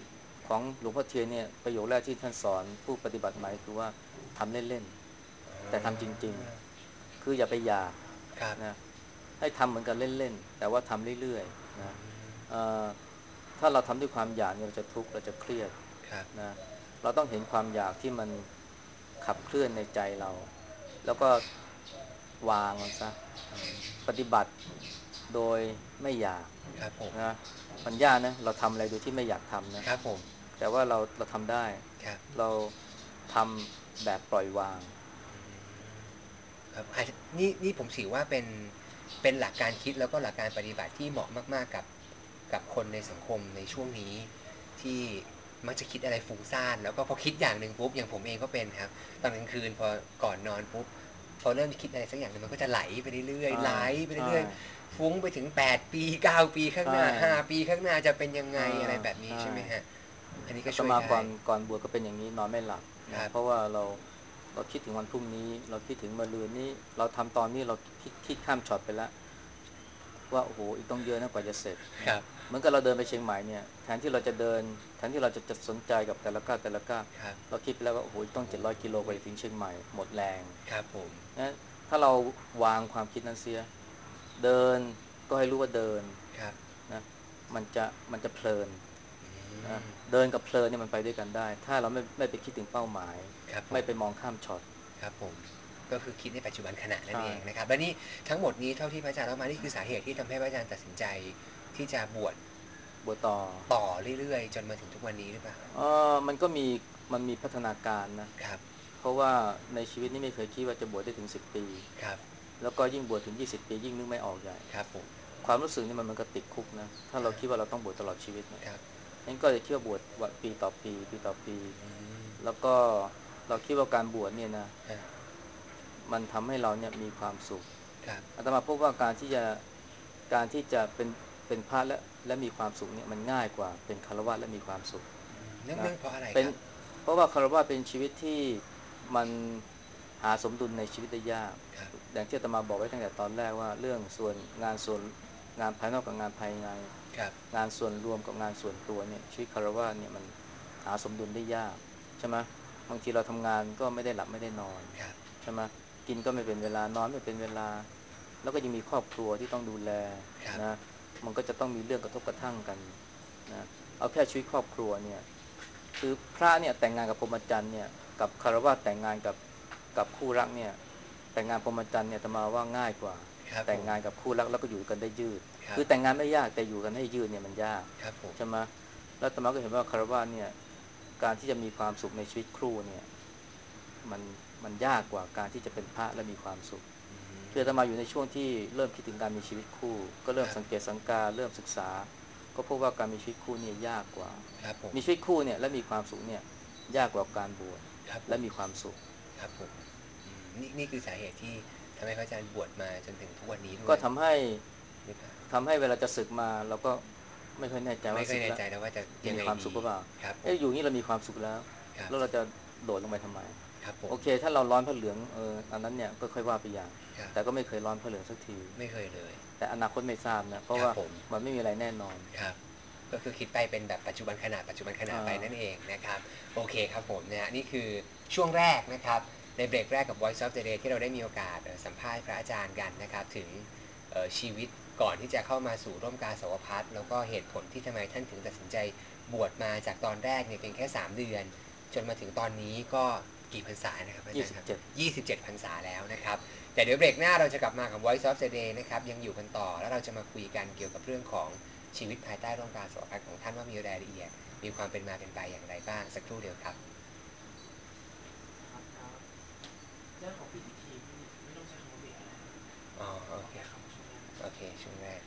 B: ของหลวงพ่อเทียนเนี่ยประโยคแรกที่ท่านสอนผู้ปฏิบัติใหม่คือว่าทำเล่นๆแต่ทำจริงๆคืออย่าไปอยาก
A: ครับ
B: นะให้ทำเหมือนกันเล่นๆแต่ว่าทำเรื่อยๆนะเอ่อถ้าเราทำด้วยความอยากเนี่ยเราจะทุกข์เราจะเครียด
A: ครับ
B: นะเราต้องเห็นความอยากที่มันขับเคลื่อนในใจเราแล้วก็วางมันซะปฏิบัติโดยไม่อยาก
A: ครับผม
B: นะมันยากนะเราทำอะไรโดยที่ไม่อยากทำนะ
A: ครับผม
B: แต่ว่าเราเราทำได้
A: ครับ
B: เราทำแบบปล่อยวาง
A: ครับอาจจะนี่นี่ผมถือว่าเป็นเป็นหลักการคิดแล้วก็หลักการปฏิบัติที่เหมาะมากๆกับกับคนในสังคมในช่วงนี้ที่มักจะคิดอะไรฟุ้งซ่านแล้วก็พอคิดอย่างหนึ่งปุ๊บอย่างผมเองก็เป็นครับตอนกลางคืนพอก่อนนอนปุ๊บพอเริ่มคิดอะไรสักอย่างหนึ่งมันก็จะไหลไปเรื่อย
B: ใช่
A: ๆไหลไป
B: ใช่
A: เรื่อยๆฟุ้งไปถึงแปดปีเก้าปีข้าง
B: ใช่
A: หน้าห้าปีข้างหน้าจะเป็นยังไง
B: อ่า
A: อะไรแบบนี้
B: ใช่
A: ใช่ไหมฮะอันนี้ก็
B: อาต
A: ช่วยได้
B: มาก่อนก่อนบวชก็เป็นอย่างนี้นอนไม่หลับ
A: ครับ
B: นะเพราะว่าเราเราคิดถึงวันพรุ่งนี้เราคิดถึงมะรืนนี้เราทำตอนนี้เราคิดคิดข้ามช็อตไปแล้วว่าโอ้โหอีกต้องเยอะนะกว่าจะเสร็จนะ
A: ครับ
B: เหมือนกับเราเดินไปเชียงใหม่เนี่ยแทนที่เราจะเดินแทนที่เราจะจะสนใจกับแต่ละก้าวแต่ละก้าว
A: ครับ
B: เราคิดไปแล้วว่าโอ้โหอีกต้องเจ็ดร้อยกิโลกว่าจะถึงเชียงใหม่หมดแรง
A: ครับผม
B: นะถ้าเราวางความคิดนั้นเสียเดินก็ให้รู้ว่าเดิน
A: ครับ
B: นะมันจะมันจะเพลิน
A: อื
B: นะ
A: ม
B: เดินกับเพลินเนี่ยมันไปด้วยกันได้ ถ้าเราไม่ไม่ไปคิดถึงเป้าหมาย
A: ครับผม
B: ไม่ไปมองข้ามช็อต
A: ครับผมก็คือคิดในปัจจุบันขณะนั่น
B: ใช่
A: เองนะครับและนี่ทั้งหมดนี้เท่าที่พระอาจารย์เล่ามานี่คือสาเหตุที่ทำให้พระอาจารย์ตัดสินใจที่จะบวช
B: บวชต่อ
A: ต่อเรื่อยๆจนมาถึงทุกวันนี้หรือเปล่า
B: เออมันก็มีมันมีพัฒนาการนะ
A: ครับ
B: เพราะว่าในชีวิตนี้ไม่เคยคิดว่าจะบวชได้ถึงสิบปี
A: ครับ
B: แล้วก็ยิ่งบวชถึงยี่สิบปียิ่งนึกไม่ออกใหญ่
A: ครับผม
B: ความรู้สึกนี่มันมันก็ติดคุกนะถ้าเราคิดว่าเราต้องบวชตลอดชีวิตเนี่ย
A: ครับ
B: งั้นก็จะคิดว่าบวชวันปีต่อปีปีต่อปี
A: อืม
B: แล้วก็เราคิดว่าการบวชเนี่ยนะ
A: ฮะ
B: มันทำให้เราเนี่ยมีความสุข
A: ครับ
B: อาตมาพบว่าการที่จะการที่จะเป็นเป็นพระและและมีความสุขเนี่ยมันง่ายกว่าเป็นฆราวาสและมีความสุข
A: เนื่อง
B: นะ
A: เนื่องเพราะอะไร
B: เป็น
A: ครับ
B: เพราะว่าฆราวาสเป็นชีวิตที่มันหาสมดุลในชีวิตได้ยาก
A: ครับ
B: อย่างที่อาตมาบอกไว้ตั้งแต่ตอนแรกว่าเรื่องส่วนงานส่วนงานภายนอกกับงานภายใน
A: ครับ
B: งานส่วนรวมกับงานส่วนตัวเนี่ยชีวิตฆราวาสเนี่ยมันหาสมดุลได้ยากใช่ไหมบางทีเราทำงานก็ไม่ได้หลับไม่ได้นอน
A: ครับ
B: ใช่ไหมกินก็ไม่เป็นเวลานอนไม่เป็นเวลา แล้วก็ยังมีครอบครัวที่ต้องดูแล
A: ครับ
B: นะมันก็จะต้องมีเรื่องกระทบกระทั่งกันนะเอาแค่ชีวิตครอบครัวเนี่ยคือพระเนี่ยแต่งงานกับพรหมจรรย์เนี่ยกับคารวะแต่งงานกับกับคู่รักเนี่ยแต่งงานพรหมจรรย์เนี่ยอาตมาว่าง่ายกว่า
A: ครับผม
B: แต่งงานกับคู่รักแล้วก็อยู่กันได้ยืด
A: ครับ
B: คือแต่งงานไม่ยากแต่อยู่กันให้ยืดเนี่ยมันยาก
A: ครับผม
B: ใช่ไหมแล้วอาตมาก็เห็นว่าคารวะเนี่ยการที่จะมีความสุขในชีวิตครูเนี่ยมันมันยากกว่าการที่จะเป็นพระและมีความสุข
A: อื
B: คืออาต
A: ม
B: มาอยู่ในช่วงที่เริ่มคิดถึงการมีชีวิตคู่ก็เริ่
A: ครับ
B: มสังเกตสังการเริ่มศึกษาก็พบว่าการมีชีวิตคู่เนี่ยยากกว่า
A: ครับผม
B: มีชีวิตคู่เนี่ยและมีความสุขเนี่ยยากกว่าการบวช
A: ครับผม
B: และมีความสุข
A: ครับผมอืมนี่นี่คือสาเหตุที่ทำให้พระอาจารย์บวชมาจนถึงทุกวันนี้ด้วย
B: ก็ทำให้
A: หรือเปล่า
B: ทำให้เวลาจะศึกมาเราก็ไม่ค่อยแน่ใจ
A: ไม่ค่อยแน่
B: ว่าศึกแล้ว
A: ใจนะว่าจะ
B: จะมีความสุ
A: ยังไงดี
B: ขหรือเปล่า
A: ครับผม
B: เอ๊ะอยู่นี่เรามีความสุขแล้ว
A: ครับ
B: แล้วเราจะโดดลงไปทำไม
A: ครับผม
B: โอเคถ้าเราร้อนผ้าเหลืองเอออันนั้นเนี่ยก็ค่อยว่าไปอย่าง
A: ครับ
B: แต่ก็ไม่เคยร้อนผ้าเหลืองสักที
A: ไม่เคยเลย
B: แต่อนาคตไม่ทราบนะเพราะว่า
A: ครับผม
B: มันไม่มีอะไรแน่นอน
A: ครับก็คือคิดไปเป็นแบบปัจจุบันขณะปัจจุบันขณะ
B: อ่
A: ไปนั่น
B: า
A: เองนะครับโอเคครับผมนะฮะนี่คือช่วงแรกนะครับในเบรกแรกกับ Voice of the Day ที่เราได้มีโอกาสเอ่อสัมภาษณ์พระอาจารย์กันนะครับถึงเอ่อชีวิตก่อนที่จะเข้ามาสู่ร่มกาสาวพัฒน์แล้วก็เหตุผลที่ทำไมท่านถึงตัดสินใจบวชมาจากตอนแรกเนี่ยเพียงแค่สามเดือนจนมาถึงตอนนี้ก็กี่พรรษานะครับอาจารย์ครับ
B: ยี่สิบเจ็ด
A: ยี่สิบเจ็ดพรรษาแล้วนะครับ แต่เดี๋ยวเบรกหน้าเราจะกลับมากับ Voice of the Day นะครับยังอยู่กันต่อแล้วเราจะมาคุยกันเกี่ยวกับเรื่องของชีวิตภายใต้ร่มกาสาวพัฒน์ของท่านว่ามีรายละเอียดมีความเป็นมาเป็นไปอย่างไรบ้างสักครู่เดียวครับ
C: ครับครับแจ้งขอปิดอีกทีไม่ไม่ต้องใช้คำว่าเบรกก็ได้ครับ
A: อ๋อโอเค
C: ขอแค่คำว่าช่วงแรก
A: โอเคช่วงแรก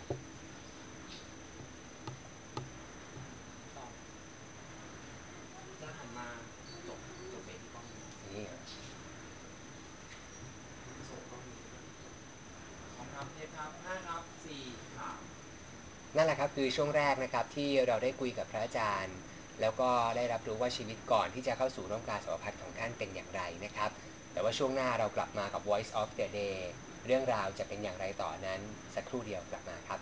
C: ต่อจะหันมาจบจบเบรกที่กล้องนี้
A: นี่เหรอ
C: ส่งกล้องนี้แล้วก็จบพร้อมครับเทปครับห้าครับสี่สาม
A: นั่นแหละครับคือช่วงแรกนะครับที่เราได้คุยกับพระอาจารย์แล้วก็ได้รับรู้ว่าชีวิตก่อนที่จะเข้าสู่ร่มกาสาวพัฒน์ของท่านเป็นอย่างไรนะครับแต่ว่าช่วงหน้าเรากลับมากับ Voice of the Day เรื่องราวจะเป็นอย่างไรต่อนั้นสักครู่เดียวกลับมาครับ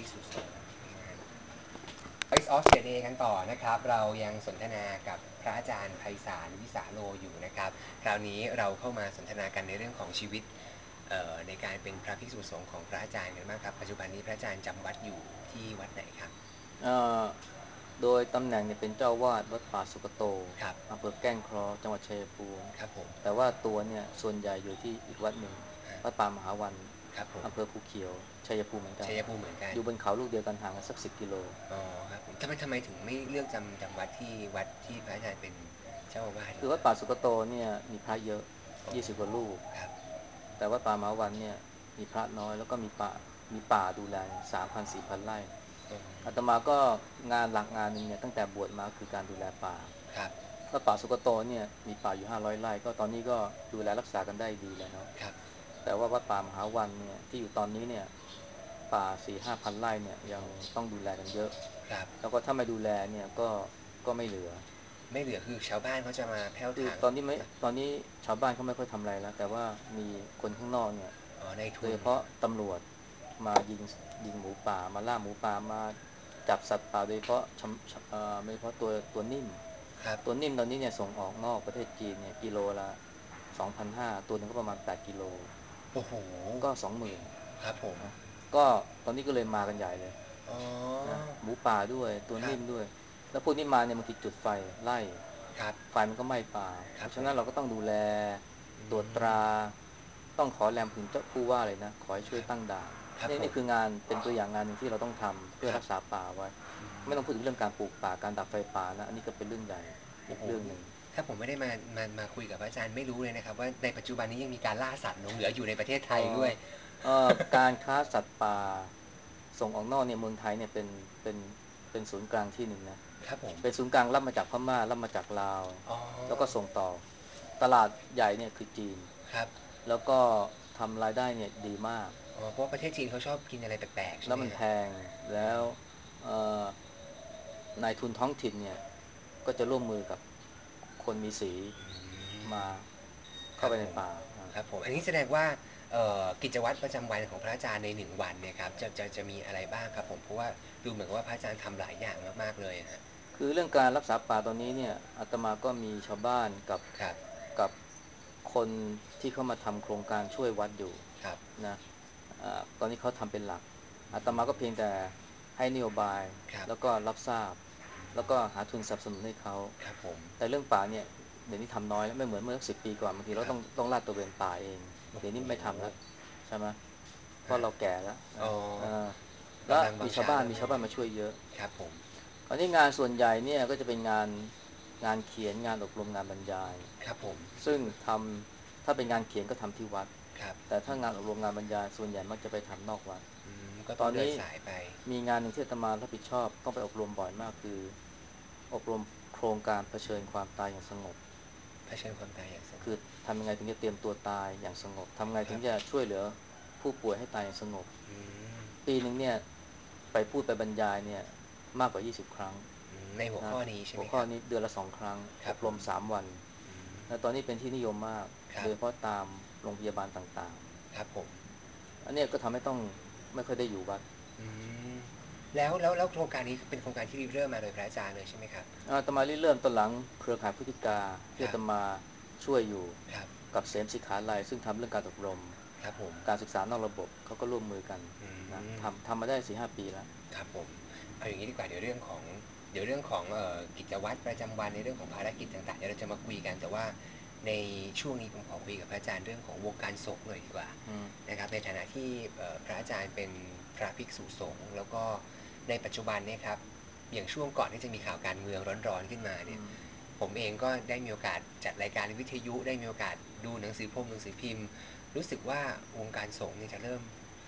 A: ษุสงฆ์นะฮะ Voice of the Day กันต่อนะครับเรายังสนทนากับพระอาจารย์ไพศาลวิสาโลอยู่นะครับคราวนี้เราเข้ามาสนทนากันในเรื่องของชีวิตในการเป็นพระภิกษุสงฆ์ของพระอาจารย์กันบ้างครับปัจจุบันนี้พระอาจารย์จำวัดอยู่ที่วัดไหนครับ
B: โดยตำแหน่งเนี่ยเป็นเจ้าวาดวัดป่าสุกโตอำเภอแก้งเคราะห์จังหวัดชัยภูมิ
A: ครับผม
B: แต่ว่าตัวเนี่ยส่วนใหญ่อยู่ที่อีกวัดหนึ่งวัดป่ามหาวันอำเภอภูเขียวชัยภูมิเหมือนกัน
A: ชัยภูมิเหมือนกัน
B: อยู่บนเขาลูกเดียวกันห่างกันสักสิบกิโล
A: อ๋อครับผมทำไมทำไมถึงไม่เลือกจำจำวัดที่วัดที่พระอาจารย์เป็นเจ้าอาวาส
B: คือวัดป่าสุกโตเนี่ยมีพระเยอะยี่สิบกว่ารูปแต่วัดป่ามหาวันเนี่ยมีพระน้อยแล้วก็มีป่ามีป่าดูแลสามพันสี่พันไร่อาตมาก็งานหลักงานหนึ่งเนี่ยตั้งแต่บวชมาคือการดูแลป่า
A: ครับ
B: วัดป่าสุกโตเนี่ยมีป่าอยู่ห้าร้อยไร่ก็ตอนนี้ก็ดูแลรักษากันได้ดีแล้ว
A: ครับ
B: แต่ว่าวัดป่ามหาวันเนี่ยที่อยู่ตอนนี้เนี่ยป่าสี่ห้าพันไร่เนี่ยยังต้องดูแลกันเยอะ
A: ครับ
B: แล้วก็ถ้าไม่ดูแลเนี่ยก็ก็ไม่เหลือ
A: ไม่เหลือคือชาวบ้านเขาจะมาแผ่ว
B: คือ
A: ถาง
B: ตอนนี้ไม่ตอนนี้ชาวบ้านเขาไม่ค่อยทำอะไรแล้วแต่ว่ามีคนข้างนอกเนี่ย
A: อ๋อในทุน
B: โดยเฉพาะตำรวจมายิงยิงหมูป่ามาล่าหมูป่ามาจับสัตว์ป่าโดยเฉพาะชำเอ่อโดยเฉพาะตัวตัวนิ่ม
A: ครับ
B: ตัวนิ่มตอนนี้เนี่ยส่งออกนอกประเทศจีนเนี่ยกิโลละสองพันห้าตัวนึงก็ประมาณแปดกิโล
A: โอ้โห
B: ก็สองหมื่น
A: ครับผม
B: นะก็ตอนนี้ก็เลยมากันใหญ่เลย
A: อ๋อ
B: นะหมูป่าด้วยตัว
A: ครับ
B: นิ่มด้วยแล้วพวกนี้มาเนี่ยบางทีจุดไฟไล่
A: ครับ
B: ไฟมันก็ไหม้ป่า
A: ค
B: เพราะฉะ
A: รับผม
B: นั้นเราก็ต้องดูแล
A: อื
B: ตรวจต
A: ม
B: ราต้องขอแรงถึงเจ้าผู้ว่าเลยนะขอให้ช่วยตั้งด่าน
A: ครับผม
B: นี่นี่คืองานเป็นตัวอย่างงานหนึ่งที่เราต้องทำเพื่อ
A: ครับ
B: รักษาป่าไว้ไม่ต้องพูดถึงเรื่องการปลูกป่าการดับไฟป่านะอันนี้ก็เป็นเรื่องใหญ่อี
A: โอ้โห
B: กเรื่องหนึ่ง
A: ถ้าผมไม่ได้มามามาคุยกับอาจารย์ไม่รู้เลยนะครับว่าในปัจจุบันนี้ยังมีการล่าสัตว์หลงเหลืออยู่ในประเทศไท
B: เอ่อ
A: ยด้วย
B: เอ่อการค้าสัตว์ป่าส่งออกนอกเนี่ยเมืองไทยเนี่ยเป็นเป็นเป็นศูนย์กลางที่หนึ่งนะครับ
A: ผม
B: เป็นศูนย์กลางรับมาจากพม่ารับมาจากลาว
A: อ๋อ
B: แล้วก็ส่งต่อตลาดใหญ่เนี่ยคือจีน
A: ครับ
B: แล้วก็ทำรายได้เนี่ยดีมาก
A: อ๋อเพราะว่าประเทศจีนเขาชอบกินอะไรแปลกๆใช่
B: แล้วมันแพ
A: ไหมฮะ
B: งแล้วเอ่อนายทุนท้องถิ่นเนี่ยก็จะร่วมมือกับคนมีสีมา
A: ค
B: เข้า
A: รับผม
B: ไปในป่าอ่า
A: ครับผมอันนี้แสดงว่ากิจวัตรประจำวันของพระอาจารย์ในหนึ่งวันเนี่ยครับจะจะจะมีอะไรบ้างครับผมเพราะว่าดูเหมือนว่าพระอาจารย์ทำหลายอย่างมากๆเลยฮะ
B: คือเรื่องการรักษาป่าตอนนี้เนี่ยอาตมาก็มีชาวบ้านกับ
A: ครับ
B: กับคนที่เข้ามาทำโครงการช่วยวัดอยู่
A: ครับ
B: นะอาตอนนี้เขาทำเป็นหลักอาตมาก็เพียงแต่ให้นโยบาย
A: ครับ
B: แล้วก็รับทราบแล้วก็หาทุนสนับสนุนให้เขา
A: ครับผม
B: แต่เรื่องป่าเนี่ยเดี๋ยวนี้ทำน้อยแล้วไม่เหมือนเมื่อสิบปีก่อนบางทีเรา
A: ครับ
B: ต้องต้องลาดตระเวนป่าเอง
A: โอ้โห
B: เดี๋ยวนี้ไม่ทำแล้วใช่ไหมเพราะ
A: ฮะ
B: เราแก่แล้ว
A: อ๋อ
B: นะเออแล้ว
A: กำลังบัง
B: มีชาวบ้าน
A: ชาเริ่มไม่ไหว
B: มีชาวบ้านมาช่วยเยอะ
A: ครับผม
B: คราวนี้งานส่วนใหญ่เนี่ยก็จะเป็นงานงานเขียนงานอบรมงานบรรยาย
A: ครับผม
B: ซึ่งทำถ้าเป็นงานเขียนก็ทำที่วัด
A: ครับ
B: แต่ถ้างานอบรมงานบรรยายส่วนใหญ่มักจะไปทำนอกวัด
A: อืมก็ต้องเดิน
B: ตอนนี้
A: สายไป
B: มีงานหนึ่งที่อาตมารับผิดชอบต้องไปอบรมบ่อยมากคืออบรมโครงการเผชิญความตายอย่างสงบ
A: เผชิญความตายอย่างสง
B: คือ
A: บ
B: ทำยังไงถึงจะเตรียมตัวตายอย่างสงบทำไง
A: ครับ
B: ถึงจะช่วยเหลือผู้ป่วยให้ตายอย่างสงบ
A: อืม
B: ปีหนึ่งเนี่ยไปพูดไปบรรยายเนี่ยมากกว่ายี่สิบครั้ง
A: อืมในหัว
B: นะ
A: ข้อนี้ใช่ไห
B: หัวข้อ
A: มครับ
B: นี้เดือนละสองครั้งอบรม
A: ครับผม
B: สามวัน
A: อืม
B: นะตอนนี้เป็นที่นิยมมาก
A: ครับ
B: โดยเฉพาะตามโรงพยาบาลต่าง
A: ครับผม
B: ๆอันเนี้ยก็ทำให้ต้องไม่ค่อยได้อยู่วัด
A: อืมแล้วแล้วแล้วโครงการนี้เป็นโครงการที่ริเริ่มมาโดยพระอาจารย์เลยใช่ไหมครับ
B: อาตมาริเริ่มตอนหลังเครือข่ายพุทธิกา
A: ค
B: ที่อา
A: รับ
B: ตมาช่วยอยู่
A: ครับ
B: กับเสมสิกขาลัยซึ่งทำเรื่องการอบรม
A: ครับผม
B: การศึกษานอกระบบเขาก็ร่วมมือกัน
A: อื
B: นะ
A: ม
B: ทำทำมาได้สี่ห้าปีแล้ว
A: ครับผมเอาอย่างนี้ดีกว่าเดี๋ยวเรื่องของเดี๋ยวเรื่องของเอ่อกิจวัตรประจำวันในเรื่องของภารกิจต่างๆเดี๋ยวเราจะมาคุยกันแต่ว่าในช่วงนี้ผมขอคุยกับพระอาจารย์เรื่องของวงการสงฆ์หน่อยดีกว่า
B: อืม
A: นะครับในฐานะที่พระอาจารย์เป็นพระภิกษุสงฆ์แล้วก็ในปัจจุบันเนี่ยครับอย่างช่วงก่อนที่จะมีข่าวการเมืองร้อนๆขึ้นมาเนี่ย
B: อืม
A: ผมเองก็ได้มีโอกาสจัดรายการวิทยุได้มีโอกาสดูหนังสือพรมหนังสือพิมพ์รู้สึกว่าวงการสงฆ์เนี่ยจะเริ่ม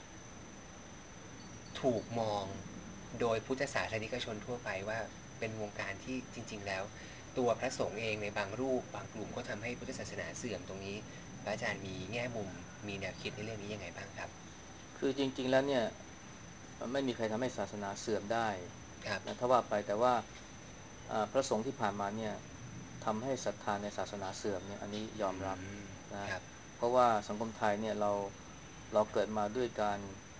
A: ถูกมองโดยพุทธศาสนิกชนทั่วไปว่าเป็นวงการที่จริงๆแล้วตัวพระสงฆ์เองในบางรูปบางกลุ่มก็ทำให้พุทธศาสนาเสื่อมตรงนี้พระอาจารย์มีแง่มุมมีแนวคิดในเรื่องนี้ยังไงบ้างครับ
B: คือจริงๆแล้วเนี่ยไม่มีใครทำให้ศาสนาเสื่อมได้
A: ครับ
B: นะถ้าว่าไปแต่ว่าอ่าพระสงฆ์ที่ผ่านมาเนี่ยทำให้ศรัทธาในศาสนาเสื่อมเนี่ยอันนี้ยอ
A: อื
B: มรับ
A: ม
B: นะ
A: ครับ
B: เพราะว่าสังคมไทยเนี่ยเราเราเกิดมาด้วยการเค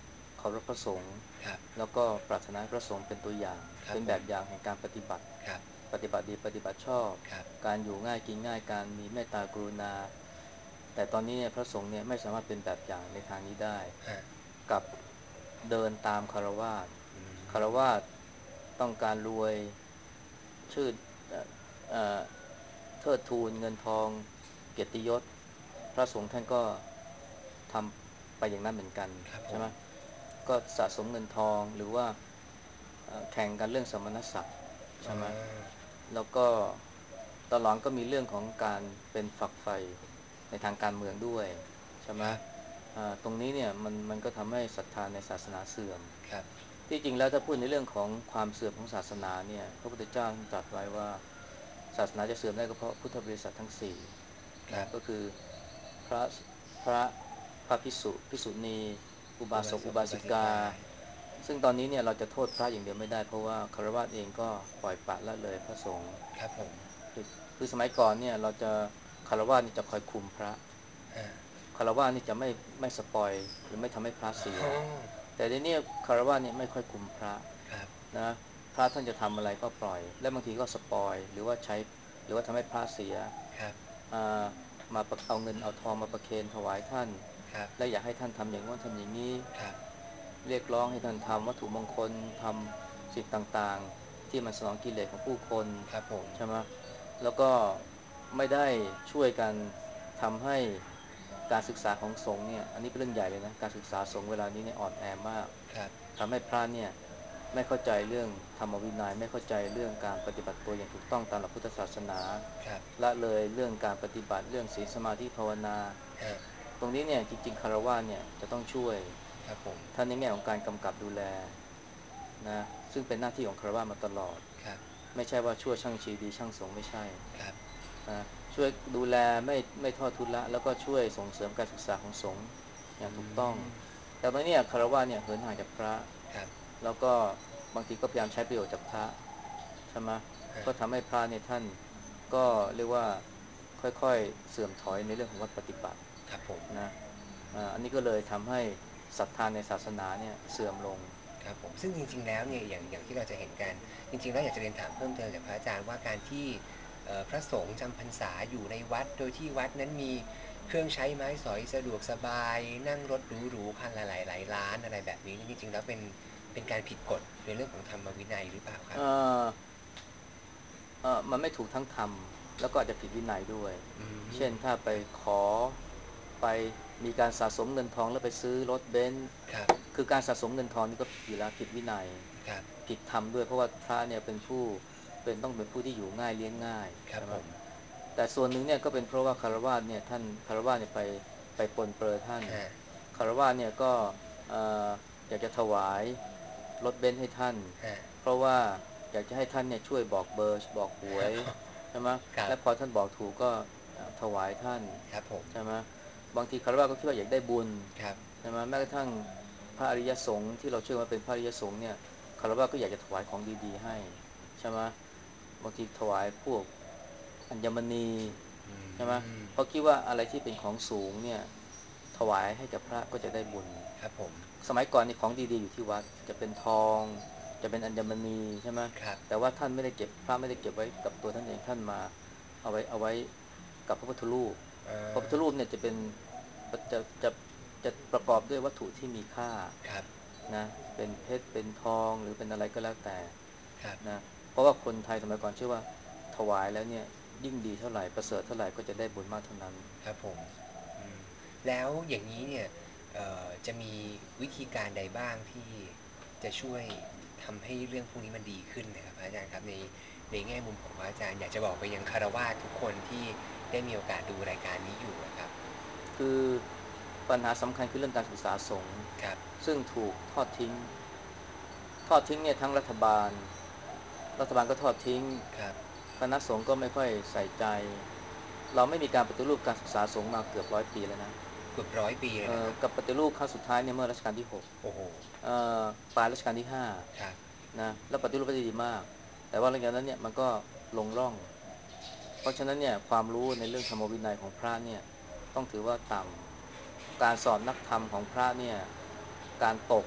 B: เคารพพระสงฆ์
A: ครับ
B: แล้วก็ปรารถนาให้พระสงฆ์เป็นตัวอย่าง
A: ครับ
B: เป็น
A: ผม
B: แบบอย่างแห่งการปฏิบัติ
A: ครับ
B: ปฏิบัติดีปฏิบัติชอบ
A: ครับ
B: การอยู่ง่ายกินง่ายการมีเมตตากรุณาแต่ตอนนี้เนี่ยพระสงฆ์เนี่ยไม่สามารถเป็นแบบอย่างในทางนี้ได้
A: ฮะ
B: กับเดินตามคารวาส
A: อื
B: คาร
A: ม
B: วาสต้องการรวยชื่อเอ่อเอ่อเทิดทูนเงินทองเกียรติยศพระสงฆ์ท่านก็ทำไปอย่างนั้นเหมือนกัน
A: ครับผม
B: ใช่ไหมก็สะสมเงินทองหรือว่าเอ่อแข่งกันเรื่องสมณศักดิ์
A: อ่
B: ใช่ไหม
A: า
B: แล้วก็ตอนหลังก็มีเรื่องของการเป็นฝักใฝ่ในทางการเมืองด้วยใช่ไหม
A: ครับ
B: อ่าตรงนี้เนี่ยมันมันก็ทำให้ศรัทธาในศาสนาเสื่อม
A: ครับ
B: ที่จริงแล้วถ้าพูดในเรื่องของความเสื่อมของศาสนาเนี่ยพระพุทธเจ้าตรัสไว้ว่าศาสนาจะเสื่อมได้ก็เพราะพุทธบริษัททั้งสี่
A: ครับ
B: นะก็คือพระพระพระภิกษุภิกษุณีอุ
A: อุ
B: บาสกอุ
A: บาสกอุบา
B: บาสิกา
A: สิกา
B: ซึ่งตอนนี้เนี่ยเราจะโทษพระอย่างเดียวไม่ได้เพราะว่าคฤหัสถ์เองก็ปล่อยปละละเลยพระสงฆ์
A: ครับผม
B: คือคือสมัยก่อนเนี่ยเราจะคารวะนี่จะคอยคุมพระ
A: ฮะ
B: คารวะนี่จะไม่ไม่สปอยหรือไม่ทำให้พระเสีย
A: อ๋อ
B: แต่ในนี้คารวะเนี่ยไม่ค่อยคุมพระ
A: ครับ
B: นะพระท่านจะทำอะไรก็ปล่อยและบางทีก็สปอยหรือว่าใช้หรือว่าทำให้พระเสีย
A: ครับ
B: อ่ามาเอาเงินเอาทองมาประเคนถวายท่าน
A: ครับ
B: และอยากให้ท่านทำอย่างโน้นทำอย่างนี้
A: ครับ
B: เรียกร้องให้ท่านทำวัตถุมงคลทำสิ่งต่างๆที่มันสนองกิเลสของผู้คน
A: ครับผม
B: ใช่ไหม แล้วก็ไม่ได้ช่วยกันทำให้การศึกษาของสงฆ์เนี่ยอันนี้เป็นเรื่องใหญ่เลยนะการศึกษาสงฆ์เวลานี้เนี่ยอ่อนแอมาก
A: ครับ
B: ทำให้พระเนี่ยไม่เข้าใจเรื่องธรรมวินัยไม่เข้าใจเรื่องการปฏิบัติตัวอย่างถูกต้องตามหลักพุทธศาสนา
A: ครับ
B: ละเลยเรื่องการปฏิบัติเรื่องศีลสมาธิภาวนา
A: ฮะ
B: ตรงนี้เนี่ยจริงๆคารวะเนี่ยจะต้องช่วย
A: ครับผม
B: ท่านในแง่ของการกำกับดูแลนะซึ่งเป็นหน้าที่ของคารวะมาตลอด
A: ครับ
B: ไม่ใช่ว่าชั่วช่างชีดีช่างสงฆ์ไม่ใช่
A: ครับ
B: นะช่วยดูแลไม่ไม่ทอดทุนละแล้วก็ช่วยส่งเสริมการศึกษาของสงฆ์อย่า
A: อื
B: งถูกต้อง
A: ม
B: แต่ตอนนี้คารวะเนี่ยเหินห่างจากพระ
A: ครับ
B: แล้วก็บางทีก็พยายามใช้ประโยชน์จากพระใช่ไหม
A: ฮะ
B: ก็ทำให้พระเนี่ยท่านก็เรียกว่าค่อยๆเสื่อมถอยในเรื่องของวัดปฏิบัติ
A: ครับผม
B: นะอ่าอันนี้ก็เลยทำให้ศรัทธาในศาสนาเนี่ยเสื่อมลง
A: ครับผมซึ่งจริงๆแล้วเนี่ยอย่างอย่างที่เราจะเห็นกันจริงๆแล้วอยากจะเรียนถามเพิ่มเติมจากพระอาจารย์ว่าการที่เอ่อพระสงฆ์จำพรรษาอยู่ในวัดโดยที่วัดนั้นมีเครื่องใช้ไม้สอยสะดวกสบายนั่งรถหรูๆคันละหลายๆล้านอะไรแบบนี้นี่จริงๆแล้วเป็นเป็นการผิดกฎในเรื่องของธรรมวินัยหรือเปล่าครับ
B: เอ่อ เออมันไม่ถูกทั้งทำแล้วก็อาจจะผิดวินัยด้วย
A: อื
B: เช่น
A: ม
B: ถ้าไป
A: ครับ
B: ขอไปมีการสะสมเงินทองแล้วไปซื้อรถเบนซ์
A: ครับ
B: คือการสะสมเงินทองนี่ก็ผิดอยู่แล้วผิดวินัย
A: ครับ
B: ผิดธรรมด้วยเพราะว่าพระเนี่ยเป็นผู้เป็นต้องเป็นผู้ที่อยู่ง่ายเลี้ยงง่ายใช่ไหม
A: ครับผม
B: แต่ส่วนหนึ่งเนี่ยก็เป็นเพราะว่าคารวะเนี่ยท่านคารวะเนี่ยไปไปปรนเปื้อท่าน
A: ฮะ
B: คารวะเนี่ยก็เอ่ออยากจะถวายรถเบนซ์ให้ท่าน
A: ฮะ
B: เพราะว่าอยากจะให้ท่านเนี่ยช่วยบอกเบอร์บอกหวย ใช่ไหม
A: ครับ
B: และพอท่านบอกถูกก็เอ่อถวายท่าน
A: ครับผม
B: ใช่ไหมบางทีคารวะก็คิดว่าอยากได้บุญ
A: ครับ
B: ใช่ไหมแม้กระทั่งพระอริยสงฆ์ที่เราเชื่อว่าเป็นพระอริยสงฆ์เนี่ยคารวะก็อยากจะถวายของดีๆให้ใช่ไหมบางทีถวายพวกอัญมณี
A: อื
B: ใช่ไหม
A: ม
B: เพราะคิดว่าอะไรที่เป็นของสูงเนี่ยถวายให้กับพระก็จะได้บุญ
A: ครับผม
B: สมัยก่อนนี่ของดีๆอยู่ที่วัดจะเป็นทองจะเป็นอัญมณีใช่ไหม
A: ครับ
B: แต่ว่าท่านไม่ได้เก็บพระไม่ได้เก็บไว้กับตัวท่านเองท่านมา เอาไว้เอาไว้กับพระพุทธรูป
A: เอ่
B: พระพุทธ
A: อ
B: รูปเนี่ยจะเป็นจะจะจะประกอบด้วยวัตถุที่มีค่า
A: ครับ
B: นะเป็นเพชรเป็นทองหรือเป็นอะไรก็แล้วแต่
A: ครับ
B: นะเพราะว่าคนไทยสมัยก่อนเชื่อว่าถวายแล้วเนี่ยยิ่งดีเท่าไหร่ประเสริฐเท่าไหร่ก็จะได้บุญมากเท่านั้น
A: ครับผมอืมแล้วอย่างนี้เนี่ยเอ่อจะมีวิธีการใดบ้างที่จะช่วยทำให้เรื่องพวกนี้มันดีขึ้นนะครับพระอาจารย์ครับในในแง่มุมของพระอาจารย์อยากจะบอกไปยังคารวะทุกคนที่ได้มีโอกาสดูรายการนี้อยู่อะครับ
B: คือปัญหาสำคัญคือเรื่องการศึกษาสงฆ์
A: ครับ
B: ซึ่งถูกทอดทิ้งทอดทิ้งเนี่ยทั้งรัฐบาลรัฐบาลก็ทอดทิ้ง
A: ครับ
B: คณะสงฆ์ก็ไม่ค่อยใส่ใจเราไม่มีการปฏิรูปการศึกษาสงฆ์มาเกือบร้อยปีแล้วนะ
A: เกือบร้อยปีเลย
B: เอ่อ
A: นะครับ
B: กับปฏิรูปครั้งสุดท้ายเนี่ยเมื่อรัชกาลที่หก
A: โอ้โห
B: เอ่อปลายรัชกาลที่ห้า
A: ครับ
B: นะแล้วปฏิรูปได้ดีมากแต่ว่าหลังจากนั้นเนี่ยมันก็ลงร่องเพราะฉะนั้นเนี่ยความรู้ในเรื่องธรรมวินัยของพระเนี่ยต้องถือว่าต่ำการสอนนักธรรมของพระเนี่ยการตก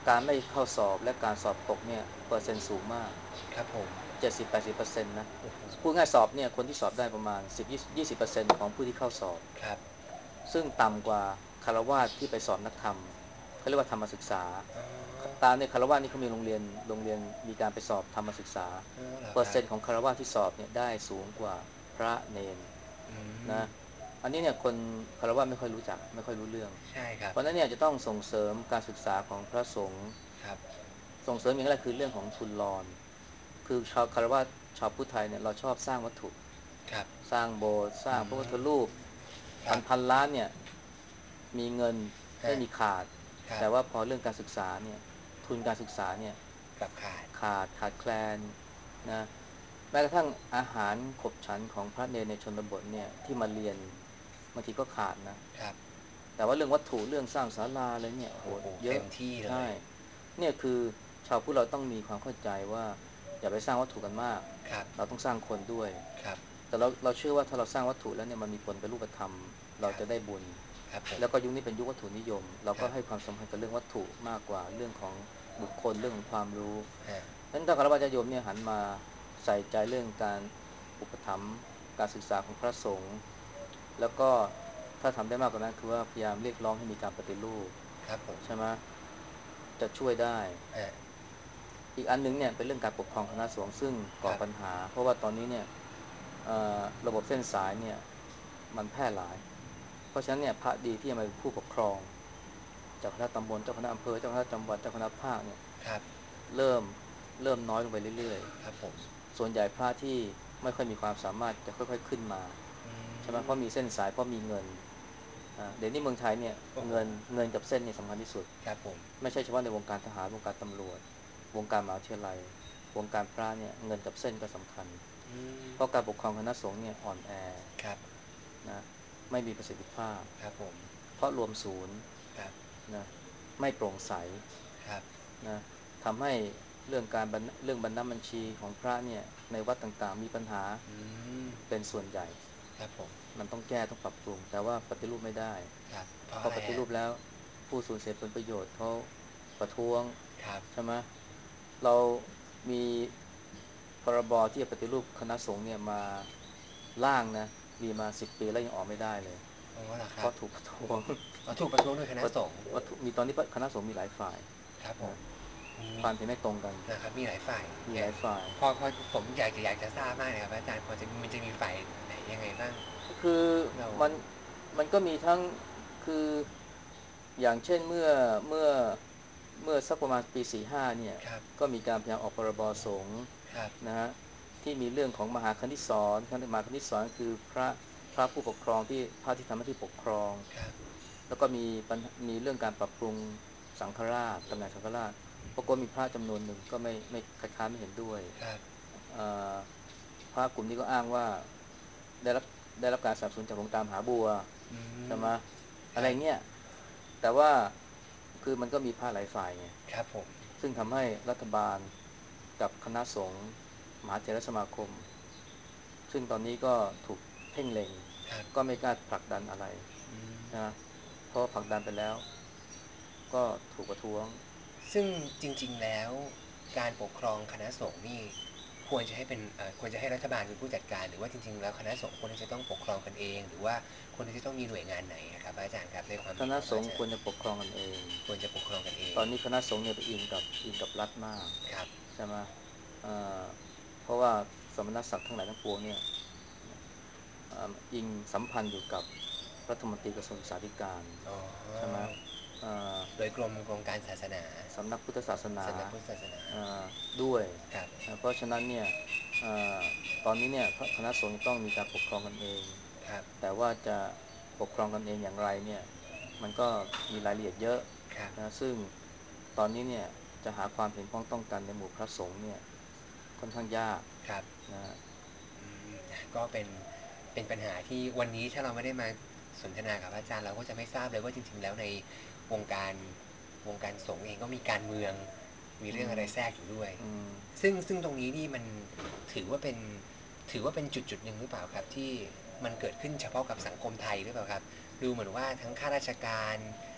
B: การไม่เข้าสอบและการสอบตกเนี่ยเปอร์เซ็นต์สูงมาก
A: ครับผม
B: เจ็ดสิบ แปดสิบเปอร์เซ็นต์นะ
A: โอ้โห
B: พูดง่ายสอบเนี่ยคนที่สอบได้ประมาณสิบ ยี่สิบเปอร์เซ็นต์ของผู้ที่เข้าสอบ
A: ครับ
B: ซึ่งต่ำกว่าคฤหัสถ์ที่ไปสอบนักธรรมเขาเรียกว่าธรรมศึกษา
A: อ๋อ
B: ตามในคฤหัสถ์นี่เขามีโรงเรียนโรงเรียนมีการไปสอบธรรมศึกษา
A: อ๋อเหรอ
B: เปอ
A: ครับ
B: ร์เซ็นต์ของคฤหัสถ์ที่สอบเนี่ยได้สูงกว่าพระเนน
A: อื
B: นะ
A: ม
B: อันนี้เนี่ยคนคฤหัสถ์ไม่ค่อยรู้จักไม่ค่อยรู้เรื่อง
A: ใช่ครับ
B: เพราะฉะนั้นเนี่ยจะต้องส่งเสริมการศึกษาของพระสงฆ์
A: ครับ
B: ส่งเสริมอย่างแรกคือเรื่องของทุนรอนคือชาวคฤหัสถ์ชาวพุทธไทยเนี่ยเราชอบสร้างวัตถุ
A: ครับ
B: สร้างโบสถ์สร้า
A: อื
B: งพระพุทธ
A: ม
B: รูป
A: ครับ
B: พันพันล้านเนี่ยมีเงินไม่
A: ฮะ
B: มีขาด
A: ครับ
B: แต่ว่าพอเรื่องการศึกษาเนี่ยทุนการศึกษาเนี่ย
A: กลับขาด
B: ขาดขาดแคลนนะแม้กระทั่งอาหารขบฉันของพระเนรในชนบทเนี่ยที่มาเรียนบางทีก็ขาดนะ
A: ครับ
B: แต่ว่าเรื่องวัตถุเรื่องสร้างศาลาอะไรเนี่ยโอ้โห
A: โอ้โห
B: เยอะ
A: เต็มที่เล
B: ใช่
A: ย
B: เนี่ยคือชาวพุทธเราต้องมีความเข้าใจว่าอย่าไปสร้างวัตถุกันมาก
A: ครับ
B: เราต้องสร้างคนด้วย
A: ครับ
B: แต่เราเราเชื่อว่าถ้าเราสร้างวัตถุแล้วเนี่ยมันมีผลเป็นรูปธรรมเรา
A: ครับ
B: จะได้บุญ
A: ครับผม
B: แล้วก็ยุคนี้เป็นยุควัตถุนิยมเรา
A: ครับ
B: ก็ให้ความสำคัญกับเรื่องวัตถุมากกว่าเรื่องของบุคคลเรื่องของความรู้
A: ฮะ
B: นั้นถ้าคารวะญาติโยมเนี่ยหันมาใส่ใจเรื่องการอุปถัมภ์การศึกษาของพระสงฆ์แล้วก็ถ้าทำได้มากกว่านั้นคือว่าพยายามเรียกร้องให้มีการปฏิรูป
A: ครับผม
B: ใช่ไหมจะช่วยได้
A: ฮะ
B: อีกอันนึงเนี่ยเป็นเรื่องการปกครองคณะสงฆ์ซึ่ง
A: ค
B: ก่อ
A: รับ
B: ปัญหาเพราะว่าตอนนี้เนี่ยระบบเส้นสายเนี่ยมันแพร่หลายเพราะฉะนั้นเนี่ยพระดีที่จะมาเป็นผู้ปกครองเจ้าคณะตำบลเจ้าคณะอำเภอเจ้าคณะจังหวัดเจ้าคณะภาคเนี่ย
A: ครับ
B: เริ่มเริ่มน้อยลงไปเรื่อย
A: ครับผม
B: ๆส่วนใหญ่พระที่ไม่ค่อยมีความสามารถจะค่อยๆขึ้นมา
A: อื
B: ใช่ไหมเพราะมี
A: ม
B: เส้นสายเพราะมีเงินเดี๋ยวนี้เมืองไทยเนี่ย
A: โอ้โห
B: เงินเงินกับเส้นนี่สำคัญที่สุด
A: ครับผม
B: ไม่ใช่เฉพาะในวงการทหารวงการตำรวจวงการมหาวิทยาลัยวงการพระเนี่ยเงินกับเส้นก็สำคัญ
A: อืม
B: เพราะการปกครองคณะสงฆ์เนี่ยอ่อนแอ
A: ครับ
B: นะไม่มีประสิทธิภาพ
A: ครับผม
B: เพราะรวมศูนย์
A: ครับ
B: นะไม่โปร่งใส
A: ครับ
B: นะทำให้เรื่องการบัญเรื่องบรรณบัญชีของพระเนี่ยในวัดต่างๆมีปัญหา
A: อืม
B: เป็นส่วนใหญ่
A: ครับผม
B: มันต้องแก้ต้องปรับปรุงแต่ว่าปฏิรูปไม่ได้
A: ครับเพราะ
B: พอป
A: อะไรฮะ
B: ฏิรูปแล้วผู้สูญเสียผลประโยชน์เขาประท้วง
A: ครับ
B: ใช่ไหมเรามีพรบที่จะปฏิรูปคณะสงฆ์เนี่ยมาร่างนะมีมาสิบปีแล้วยังออกไม่ได้เลย
A: อ๋อเหรอครับ
B: เพราะถูกประท้วง
A: อ๋อถูกประท้วงโดยค ณะ
B: ว่า
A: สงฆ์
B: ว่ามีตอนนี้คณะสงฆ์มีหลายฝ่าย
A: ครับผม
B: นะ
A: มี
B: ความเห็นไม่ตรงกัน
A: นะครับมีหลายฝ่าย
B: มี
A: เนี่ย
B: หลายฝ่าย
A: พอพอผมอยากจะอยากจะทราบมากเลยครับอาจารย์พอจะมันจะมีฝ่ายไหนยังไงบ้าง
B: คือ
A: เรา
B: มันมันก็มีทั้งคืออย่างเช่นเมื่อเมื่อเมื่อสักประมาณปีสี่ห้าเนี่ย
A: ครับ
B: ก็มีการพยายามออกพรบสงฆ์
A: ครับ
B: นะฮะที่มีเรื่องของมหาคณิตศรมหาคณิตศรคือพระพระผู้ปกครองที่พระที่ทำหน้าที่ปกครอง
A: ครับ
B: แล้วก็มีปัญมีเรื่องการปรับปรุงสังฆราชตำแหน่งสังฆราชปรากฏมีพระจำนวนหนึ่งก็ไม่ไม่คัดค้านไม่เห็นด้วย
A: ครับ
B: พระกลุ่มนี้ก็อ้างว่าได้รับได้รับการสนับสนุนจากหลวงตามหาบัว
A: อื
B: ใช่
A: ม
B: ไหม
A: ครับ
B: อะไรเงี้ยแต่ว่าคือมันก็มีพระหลายฝ่ายไง
A: ครับผม
B: ซึ่งทำให้รัฐบาลกับคณะสงฆ์มหาเถรสมาคมซึ่งตอนนี้ก็ถูกเพ่งเล็ง
A: ครับ
B: ก็ไม่กล้าผลักดันอะไร
A: อืม
B: นะเพราะผลักดันไปแล้วก็ถูกประท้วง
A: ซึ่งจริงๆแล้วการปกครองคณะสงฆ์นี่ควรจะให้เป็นเอ่อควรจะให้รัฐบาลเป็นผู้จัดการหรือว่าจริงๆแล้วคณะสงฆ์ควรจะต้องปกครองกันเองหรือว่าควรจะต้องมีหน่วยงานไหนครับอาจารย์ครับในความ
B: คณะ
A: เห็นของ
B: สงฆ์ควร
A: อาจารย์
B: จะปกครองกันเอง
A: ควรจะปกครองกันเอง
B: ตอนนี้คณะสงฆ์เนี่ยไปอิงกับอิงกับรัฐมาก
A: ครับ
B: ใช่ไหมเอ่อเพราะว่าสมณศักดิ์ทั้งหลายทั้งปวงเนี่ยเอ่ออิงสัมพันธ์อยู่กับรัฐมนตรีกระทรวงศึกษาธิการ
A: อ๋อ
B: ใช่ไหมเอ่อ
A: โดยกรมกรมการศาสนา
B: สำนักพุทธศาสนา
A: สำนักพุทธศาสนา
B: เอ่อด้วย
A: ครับ
B: นะเพราะฉะนั้นเนี่ยเอ่อตอนนี้เนี่ยคณะสงฆ์ต้องมีการปกครองกันเอง
A: ครับ
B: แต่ว่าจะปกครองกันเองอย่างไรเนี่ยมันก็มีรายละเอียดเยอะ
A: ครับ
B: นะซึ่งตอนนี้เนี่ยจะหาความเห็นพ้องต้องกันในหมู่พระสงฆ์เนี่ยค่อนข้างยาก
A: ครับ
B: นะ
A: อืมก็เป็นเป็นปัญหาที่วันนี้ถ้าเราไม่ได้มาสนทนากับอาจารย์เราก็จะไม่ทราบเลยว่าจริงๆแล้วในวงการวงการสงฆ์เองก็มีการเมือง มี
B: อื
A: เรื่อง
B: ม
A: อะไรแทรกอยู่ด้วย
B: อืม
A: ซึ่งซึ่งตรงนี้นี่มันถือว่าเป็นถือว่าเป็นจุดจุดหนึ่งหรือเปล่าครับที่มันเกิดขึ้นเฉพาะกับสังคมไทยหรือเปล่าครับดูเหมือนว่าทั้งข้าราชการ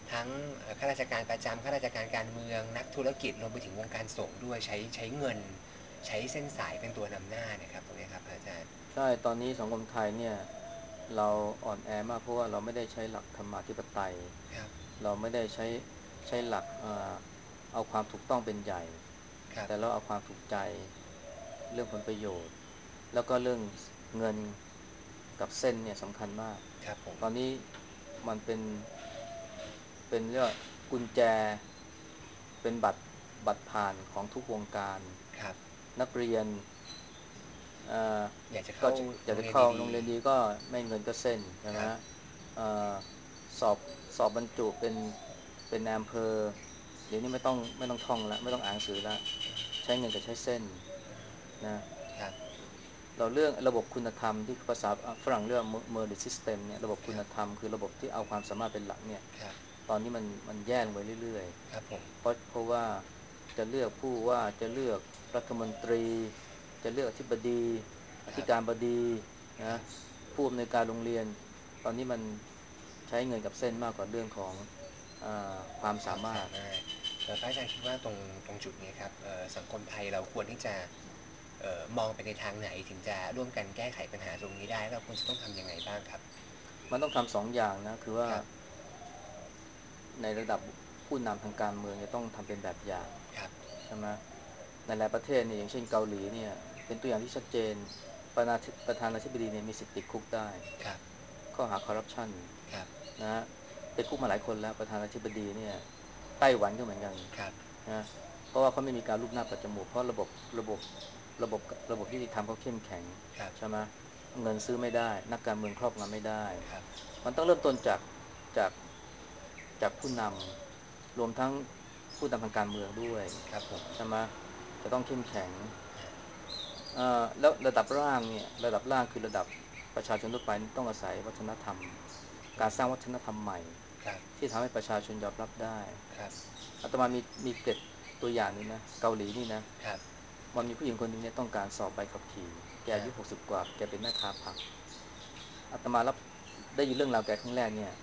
A: ทั้งเอ่อข้าราชการประจำข้าราชการการเมืองนักธุรกิจรวมไปถึงวงการสงฆ์ด้วยใช้ใช้เงินใช้เส้นสายเป็นตัวนำหน้านะครับตรงนี้ครับอาจารย์
B: ใช่ตอนนี้สังคมไทยเนี่ยเราอ่อนแอมากเพราะว่าเราไม่ได้ใช้หลักธรรมาธิปไตย
A: ครับ
B: เราไม่ได้ใช้ใช้หลักเอ่อเอาความถูกต้องเป็นใหญ่
A: ครับ
B: แต่เราเอาความถูกใจเรื่องผลประโยชน์แล้วก็เรื่องเงินกับเส้นเนี่ยสำคัญมาก
A: ครับผม
B: ตอนนี้มันเป็นเป็นเรียกว่ากุญแจเป็นบัตรบัตรผ่านของทุกวงการ
A: ครับ
B: นักเรียนเอ่อ
A: อยากจะ
B: ก็
A: เข้า
B: อยากจะ
A: โรงเรียนดี
B: เข้าโรงเรียนดีก็ไม่เงินก็เส้นใช่ไหม
A: ๆครับ
B: เอ่อสอบสอบบรรจุเป็นเป็นนายอำเภอเดี๋ยวนี้ไม่ต้องไม่ต้องท่องแล้วไม่ต้องอ่านหนังสือแล้วใช้เงินกับใช้เส้นนะ
A: ครับ
B: เราเรื่องระบบคุณธรรมที่ภาษาฝรั่งเรียกว่า merit system เนี่ยระบบ
A: ครับ
B: คุณธรรมคือระบบที่เอาความสามารถเป็นหลักเนี่ย
A: ครับ
B: ตอนนี้มันมันแย่ลงไปเรื่อย
A: ครับผม
B: ๆเพราะเพราะว่าจะเลือกผู้ว่าจะเลือกรัฐมนตรีจะเลือกอธิบดีอ
A: ครับ
B: ธิการบดี
A: ค
B: นะ
A: รับ
B: ผู้อำนวยการโรงเรียนตอนนี้มันใช้เงินกับเส้นมากกว่าเรื่องของอาความ
A: ความ
B: สามารถ
A: สามารถเอ่อพระอาจารย์คิดว่าตรงตรงจุดนี้ครับเอ่อสังคมไทยเราควรที่จะเอ่อมองไปในทางไหนถึงจะร่วมกันแก้ไขปัญหาตรงนี้ได้เราควรจะต้องทำยังไงบ้างครับ
B: มันต้องทำสองอย่างนะคือว่า
A: ครับ
B: ในระดับผู้นำทางการเมืองจะต้องทำเป็นแบบอย่าง
A: ครับ
B: ใช่ไหมในหลายประเทศเนี่ยอย่างเช่นเกาหลีเนี่ยเป็นตัวอย่างที่ชัดเจนประธานาธิประธานาธิบดีเนี่ยมีสิทธิ์ติดคุกได้
A: ครับ
B: ข้อหาคอร์รัปชัน
A: ครับ
B: นะฮะติดคุกมาหลายคนแล้วประธานาธิบดีเนี่ยไต้หวันก็เหมือนกัน
A: ครับ
B: นะเพราะว่าเขาไม่มีการลูบหน้าปัดจมูกเพราะระบบระบบระบบระบบยุติธรรมเขาเข้มแข็ง
A: ครับ
B: ใช่ไหมเงินซื้อไม่ได้นักการเมืองครอบงำไม่ได้
A: ครับ
B: มันต้องเริ่มต้นจากจากจากผู้นำรวมทั้งผู้นำทางการเมืองด้วย
A: ครับผม
B: ใช่ไหมจะต้องเข้มแข็ง
A: อ่า
B: เอ่อแล้วระดับล่างเนี่ยระดับล่างคือระดับประชาชนทั่วไปต้องอาศัยวัฒนธรรมการสร้างวัฒนธรรมใหม่
A: ครับ
B: ที่ทำให้ประชาชนยอมรับได้
A: ครับ
B: อาตมามีมีเกร็ดตัวอย่างนี้นะเกาหลีนี่นะครับมันมีผู้หญิงคนหนึ่งเนี่ยต้องการสอบใบขับขี่แกอายุหก
A: อ่า
B: สิบกว่าแกเป็นแม่ค้าผักอาตมารับได้ยินเรื่องราวแกครั้งแรกเนี่ย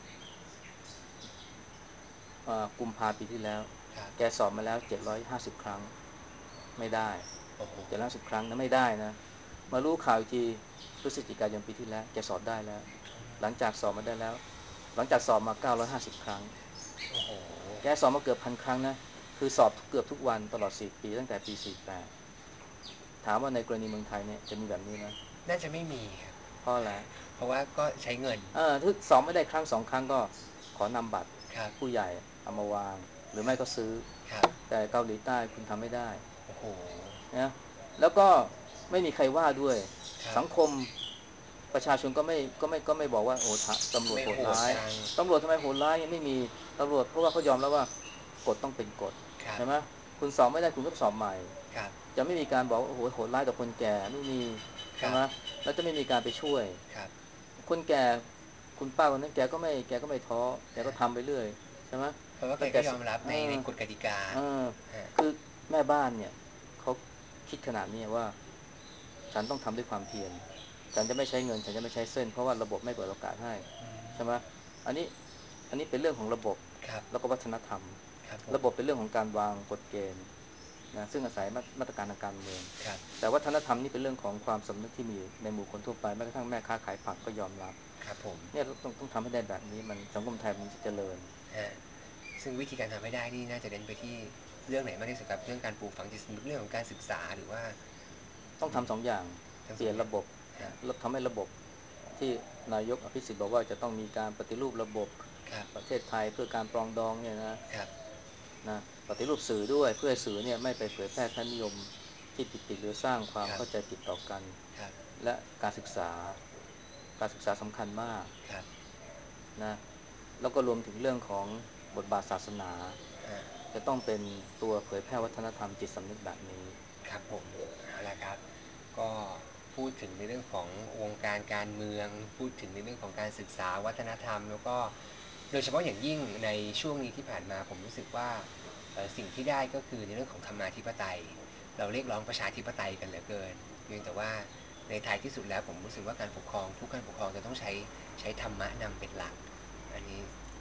B: เอ่อกุมภาปีที่แล้ว
A: ครับ
B: แกสอบมาแล้วเจ็ดร้อยห้าสิบครั้งไม่ได้
A: โอ้โห
B: เจ็ดร้อยห้าสิบครั้งนะไม่ได้นะมารู้ข่าวอีกทีพฤศจิกายนปีที่แล้วแกสอบได้แล้วหลังจากสอบมาได้แล้วหลังจากสอบมาเก้าร้อยห้าสิบครั้ง
A: โอ้โห
B: แกสอบมาเกือบพันครั้งนะคือสอบเกือบทุกวันตลอดสี่ปีตั้งแต่ปีสี่สิบแปดถามว่าในกรณีเมืองไทยเนี่ยจะมีแบบนี้ไหม
A: น่าจะไม่มีครับ
B: เพราะอะไร
A: เพราะว่าก็ใช้เงิน
B: เออถ้าสอบไม่ได้ครั้งสองครั้งก็ขอนำบัตร
A: ครับ
B: ผู้ใหญ่เอามาวางหรือ
A: ครับ
B: ไม่ก็ซื้อ
A: ครับ
B: แต่เกาหลีใต้คุณทำไม่ได้
A: โอ้โห
B: นะแล้วก็ไม่มีใครว่าด้วย
A: ครับ
B: สังคมประชาชนก็ไม่ก็ไม่ก็ไม่บอกว่าโอ้ตำรวจ
A: ไม่โหด
B: โหดร้าย
A: จัง
B: ตำรวจทำไมโหดร้ายยังไม่มีตำรวจเพราะว่าเขายอมแล้วว่ากฎต้องเป็นกฎ
A: ครับ
B: ใช่ไหมคุณสอบไม่ได้คุณก็สอบใหม่
A: ครับ
B: จะไม่มีการบอกโอ้โหโหดร้ายต่อคนแก่ไม่มี
A: ค
B: ใช่
A: รับ
B: ไหมแล้วจะไม่มีการไปช่วย
A: ครับ
B: คนแก่คุณป้าคนนั้นแกก็ไม่แกก็ไม่ท้อแกก็
A: ฮะ
B: ทำไปเรื่อยใช่ไหม
A: เพราะว่าแก
B: แล้วแก
A: ก็ยอมรับ
B: เอ
A: ในใน
B: อ
A: กฎกติกา
B: เออ
A: ฮะ
B: คือแม่บ้านเนี่ยเขาคิดขนาดนี้ว่าฉันต้องทำด้วยความเพียรฉันจะไม่ใช้เงินฉันจะไม่ใช้เส้นเพราะว่าระบบไม่เปิดโอกาสให้
A: อื
B: ใช่ไหม
A: ม
B: อันนี้อันนี้เป็นเรื่องของระบบ
A: ครับ
B: แล้วก็วัฒนธรรม
A: ครับผม
B: ระบบเป็นเรื่องของการวางกฎเกณฑ์นะซึ่งอาศัยมามาตรการทางการเมือง
A: ครับ
B: แต่วัฒนธรรมนี่เป็นเรื่องของความสำนึกที่มีในหมู่คนทั่วไปแม้กระทั่งแม่ค้าขายผักก็ยอมรับ
A: ครับผม
B: เนี่ยต้องต้องทำให้ได้แบบนี้มันสังคมไทยมันจะเจริญ
A: ฮะซึ่งวิธีการทำให้ได้นี่น่าจะเน้นไปที่เรื่องไหนมากที่สุดครับเรื่องการปลูกฝังจิตสำนึกเรื่องของการศึกษาหรือว่า
B: ต้องทำสองอย่าง
A: ทั้ง
B: เป
A: สองอย่าง
B: ลี่ยนระบบ
A: ฮะ
B: ทำให้ระบบที่นายกอภิสิทธิ์บอกว่าจะต้องมีการปฏิรูประบบ
A: ครับ
B: ประเทศไทยเพื่อการปรองดองเนี่ยนะ
A: ครับ
B: นะปฏิรูปสื่อด้วยเพื่อให้สื่อเนี่ยไม่ไปเผยแพร่ค่านิยมที่ผิดๆหรือสร้างความ
A: ครับ
B: เข้าใจผิดต่อกัน
A: ครับ
B: และการศึกษาการศึกษาสำคัญมาก
A: ครับ
B: นะแล้วก็รวมถึงเรื่องของบทบาทศาสนา
A: ฮะ
B: จะต้องเป็นตัวเผยแพร่วัฒนธรรมจิตสำนึกแบบนี้
A: ครับผมเอาละครับก็พูดถึงในเรื่องของวงการการเมืองพูดถึงในเรื่องของการศึกษาวัฒนธรรมแล้วก็โดยเฉพาะอย่างยิ่งในช่วงนี้ที่ผ่านมาผมรู้สึกว่าเอ่อสิ่งที่ได้ก็คือในเรื่องของธรรมาธิปไตยเราเรียกร้องประชาธิปไตยกันเหลือเกินเพียงแต่ว่าในท้ายที่สุดแล้วผมรู้สึกว่าการปกครองทุกการปกครองจะต้องใช้ใช้ธรรมะนำเป็นหลักอันนี้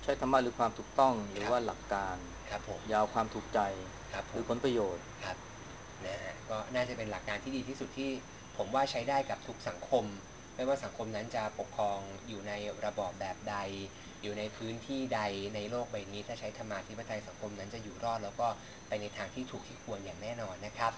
B: ใช้ธรรมะหรือความถูกต้องหรือ
A: ครับ
B: ว่าหลักการ
A: ครับผม
B: อยาวความถูกใจ
A: ครับผม
B: หรือผลประโยชน์
A: ครับนะฮะก็น่าจะเป็นหลักการที่ดีที่สุดที่ผมว่าใช้ได้กับทุกสังคมไม่ว่าสังคมนั้นจะปกครองอยู่ในระบอบแบบใดอยู่ในพื้นที่ใดในโลกใบนี้ถ้าใช้ธรรมาธิปไตยสังคมนั้นจะอยู่รอดแล้วก็ไปในทางที่ถูกที่ควรอย่างแน่นอนนะครับ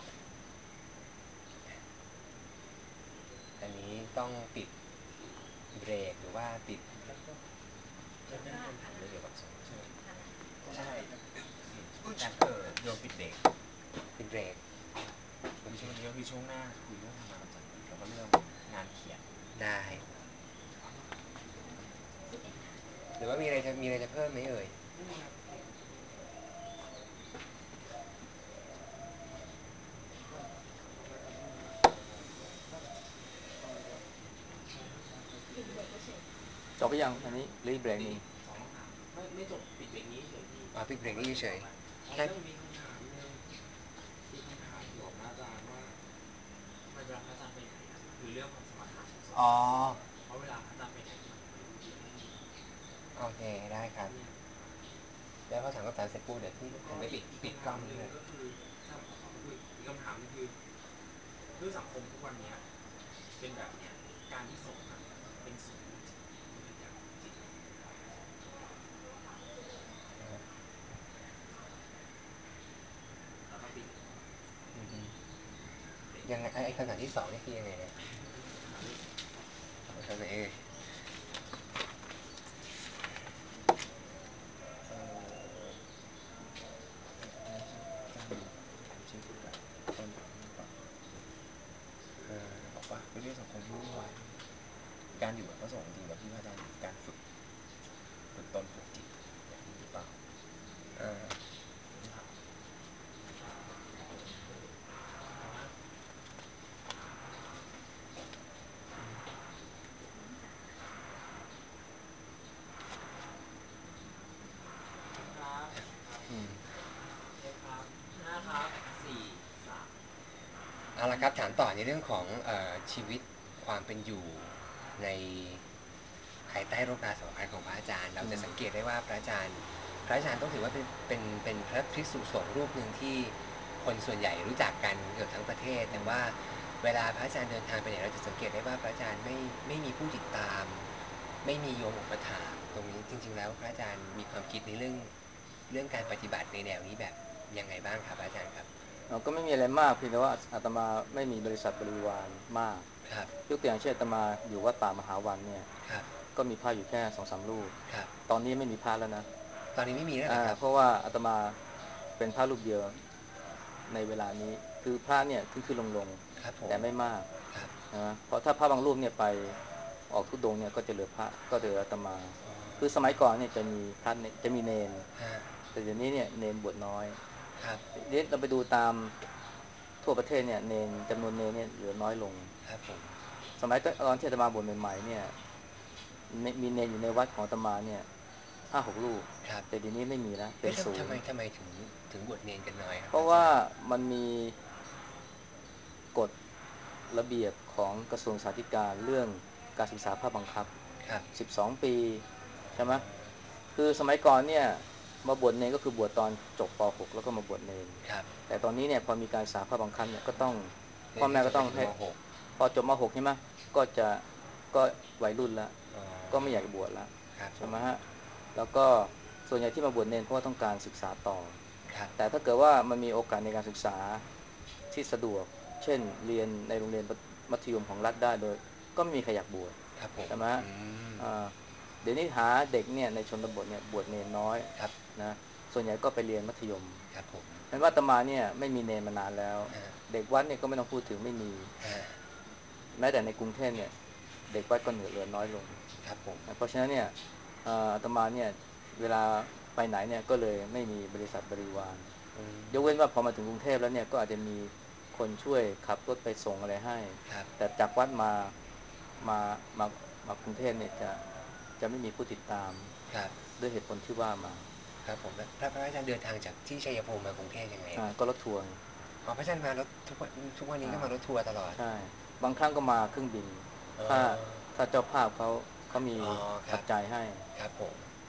A: อันนี้ต้องปิดเบรกหรือว่าปิด
C: จะเป็นคนถามเรื่องเกี่ยวกับสงฆ์ใช่ไหมใช่แต่เออโยมปิดเบรก
A: ปิดเบรก
C: คือช่วงนี้ก็คือช่วงหน้าคุยเรื่องธรรมะกับจันทร์แล้วก็เรื่องงานเขียน
A: ได้หรือว่ามีอะไรจะมีอะไรจะเพิ่มไหมเอ่ย
B: จบไปยังอันนี้รีเบรกหนึ่ง
C: สองคำถามไม่ไม่จบปิดเบรกนี้เฉยพี่
A: อ๋อปิดเบรกนี้เฉย
C: ๆแล้วมีคำถามหนึ่งมีคำถามเกี่ยวกับพระอาจารย์ว่าเวลาพระอาจารย์ไปไหนอ่ะคือเรื่องของสมาธิของสงฆ์
A: อ๋อ
C: เพราะเวลาพระอาจารย์ไปไหนมันเหมือนบางทีไม่มี
A: โอเคได้ครับ
C: เนี่ย
A: แล้วพอถามคำถามเสร็จปุ๊บเดี๋ยวพี่ผมไปปิดปิดกล้องด้วย
C: ก็คือถ้าขอพูดอีกคำถามนึงคือด้วยสังคมทุกวันนี้เป็นแบบเนี้ยการที่สงฆ์เป็นศูนย์เกิดจากจิตแล้วก็ปิด
A: ยังไงไอ้คำถามที่สองนี่คือยังไงนะคำไหนเอ่ย
C: เออไม่ใช่ตั้งเช็คดูแบบต้นนี้ก่อนเออบอกว่าเป็นเรื่องสังคมที่วุ่นวายการอยู่กับพระสงฆ์จริงกับที่พระอาจารย์การฝึกฝึกตนฝึกจิตอย่างนี้หรือเปล่า
A: อ่า
C: ครับ
A: อืม
C: เช็คครับห้าครับสี่สาม
A: เอาละครับถามต่อในเรื่องของเอ่อชีวิตความเป็นอยู่ในภายใต้ร่มกาสาวพัดของพระอาจารย์เราจะสังเกตได้ว่าพระอาจารย์พระอาจารย์ต้องถือว่าเป็นเป็นเป็นพระภิกษุสงฆ์รูปหนึ่งที่คนส่วนใหญ่รู้จักกันเกือบทั้งประเทศแต่ว่าเวลาพระอาจารย์เดินทางไปไหนเราจะสังเกตได้ว่าพระอาจารย์ไม่ไม่มีผู้ติดตามไม่มีโยมอุปถากตรงนี้จริงๆแล้วพระอาจารย์มีความคิดในเรื่องเรื่องการปฏิบัติในแนวนี้แบบยังไงบ้างครับอาจารย์ครับ
B: เราก็ไม่มีอะไรมากเพียงแต่ว่าอาตมาไม่มีบริษัทบริวารมาก
A: ครับ
B: ยกตัวอย่างเช่นอาตมาอยู่วัดป่ามหาวันเนี่ย
A: ครับ
B: ก็มีพระอยู่แค่สองสามรูป
A: ครับ
B: ตอนนี้ไม่มีพระแล้วนะ
A: ตอนนี้ไม่มีแล้วเหร
B: อ่า
A: อครับ
B: เพราะว่าอาตมาเป็นพระรูปเดียวในเวลานี้คือพระเนี่ยขึ้นขึ้นลงลง
A: ครับผม
B: แต่ไม่มาก
A: ครับ
B: นะเพราะถ้าพระบางรูปเนี่ยไปออกทุดงค์เนี่ยก็จะเหลือพระก็จะเหลืออาตมา
A: อ๋อ
B: คือสมัยก่อนเนี่ยจะมีพระเนี่ยจะมีเนน
A: ฮะ
B: แต่เดี๋ยวนี้เนี่ยเนนบวชน้อย
A: ครับ
B: เดี๋ยวเราไปดูตามทั่วประเทศเนี่ยเนนจำนวนเนนเนี่ยเหลือน้อยลง
A: ครับผม
B: สมัยตอนที่อาตมาบวชใหม่ๆเนี่ยมีเนนอยู่ในวัดของอาตมาเนี่ยห้าหกรูป
A: ครับ
B: แต่เดี๋ยวนี้ไม่มีแล้วเป็
A: เฮ้ยทำทำไม
B: นศูนย์
A: ทำไมถึงถึงบวชเนรกันน้อยครับ
B: เพราะว่า
A: อาจารย์
B: มันมีกฎระเบียบของกระทรวงสาธารณสุขเรื่องการศึกษาภาคบังคับ
A: ครับ
B: สิบสองปี
A: อ๋
B: ใช่ไหม
A: อ
B: คือสมัยก่อนเนี่ยมาบวชเนรก็คือบวชตอนจบป .หก แล้วก็มาบวชเนร
A: ครับ
B: แต่ตอนนี้เนี่ยพอมีการศึกษาภาคบังคับเนี่ยก็ต้องพ่อ
A: เรียนให้จบไปถึง
B: แม่ก็ต้องให้
A: ม .หก
B: พอจบม .หก ใช่ไหมก็จะก็วัยรุ่นแล้ว
A: อ๋อ
B: ก็ไม่อยากจะบวชแล้ว
A: ครับผม
B: ใช่ไหมฮะแล้วก็ส่วนใหญ่ที่มาบวชเนรเพราะว่าต้องการศึกษาต่อ
A: ครับ
B: แต่ถ้าเกิดว่ามันมีโอกาสในการศึกษาที่สะดวกเช่นเรียนในโรงเรียนมัธยมของรัฐได้โดยก็ไม่มีใครอยากบวช
A: ครับผม
B: ใช่ไหม
A: อืม
B: อ่าเดี๋ยวนี้หาเด็กเนี่ยในชนบทเนี่ยบวชเนรน้อย
A: ครับ
B: นะส่วนใหญ่ก็ไปเรียนมัธยม
A: ครับผม
B: เพราะว่าอาตมาเนี่ยไม่มีเนรมานานแล้ว
A: ฮะ
B: เด็กวัดเนี่ยก็ไม่ต้องพูดถึงไม่มี
A: ฮะ
B: แม้แต่ในกรุงเทพเนี่ยเด็กวัดก็เหลือเหลือน้อยลง
A: ครับผม
B: นะเพราะฉะนั้นเนี่ยอ่าอาตมาเนี่ยเวลาไปไหนเนี่ยก็เลยไม่มีบริษัทบริวาร
A: อืม
B: ยกเว้นว่าพอมาถึงกรุงเทพแล้วเนี่ยก็อาจจะมีคนช่วยขับรถไปส่งอะไรให้
A: ครับ
B: แต่จากวัดมามามามากรุงเทพเนี่ยจะจะไม่มีผู้ติดตาม
A: ครับ
B: ด้วยเหตุผลที่ว่ามา
A: ครับผมแล้วพระพระอาจารย์เดินทางจากที่ชัยภูมิมากรุงเทพยังไงครับ
B: อ่าก็รถทัวร์ไง
A: อ๋อพระอาจารย์มารถทุกวันทุกวันนี้
B: อ่า
A: ก็มารถทัวร์ตลอด
B: ใช่บางครั้งก็มาเครื่องบิน
A: อ๋อ
B: ถ้าถ้าเจ้าภาพเขาเขามี
A: อ๋อค
B: ปั
A: รับ
B: จจัยให้
A: ครับผม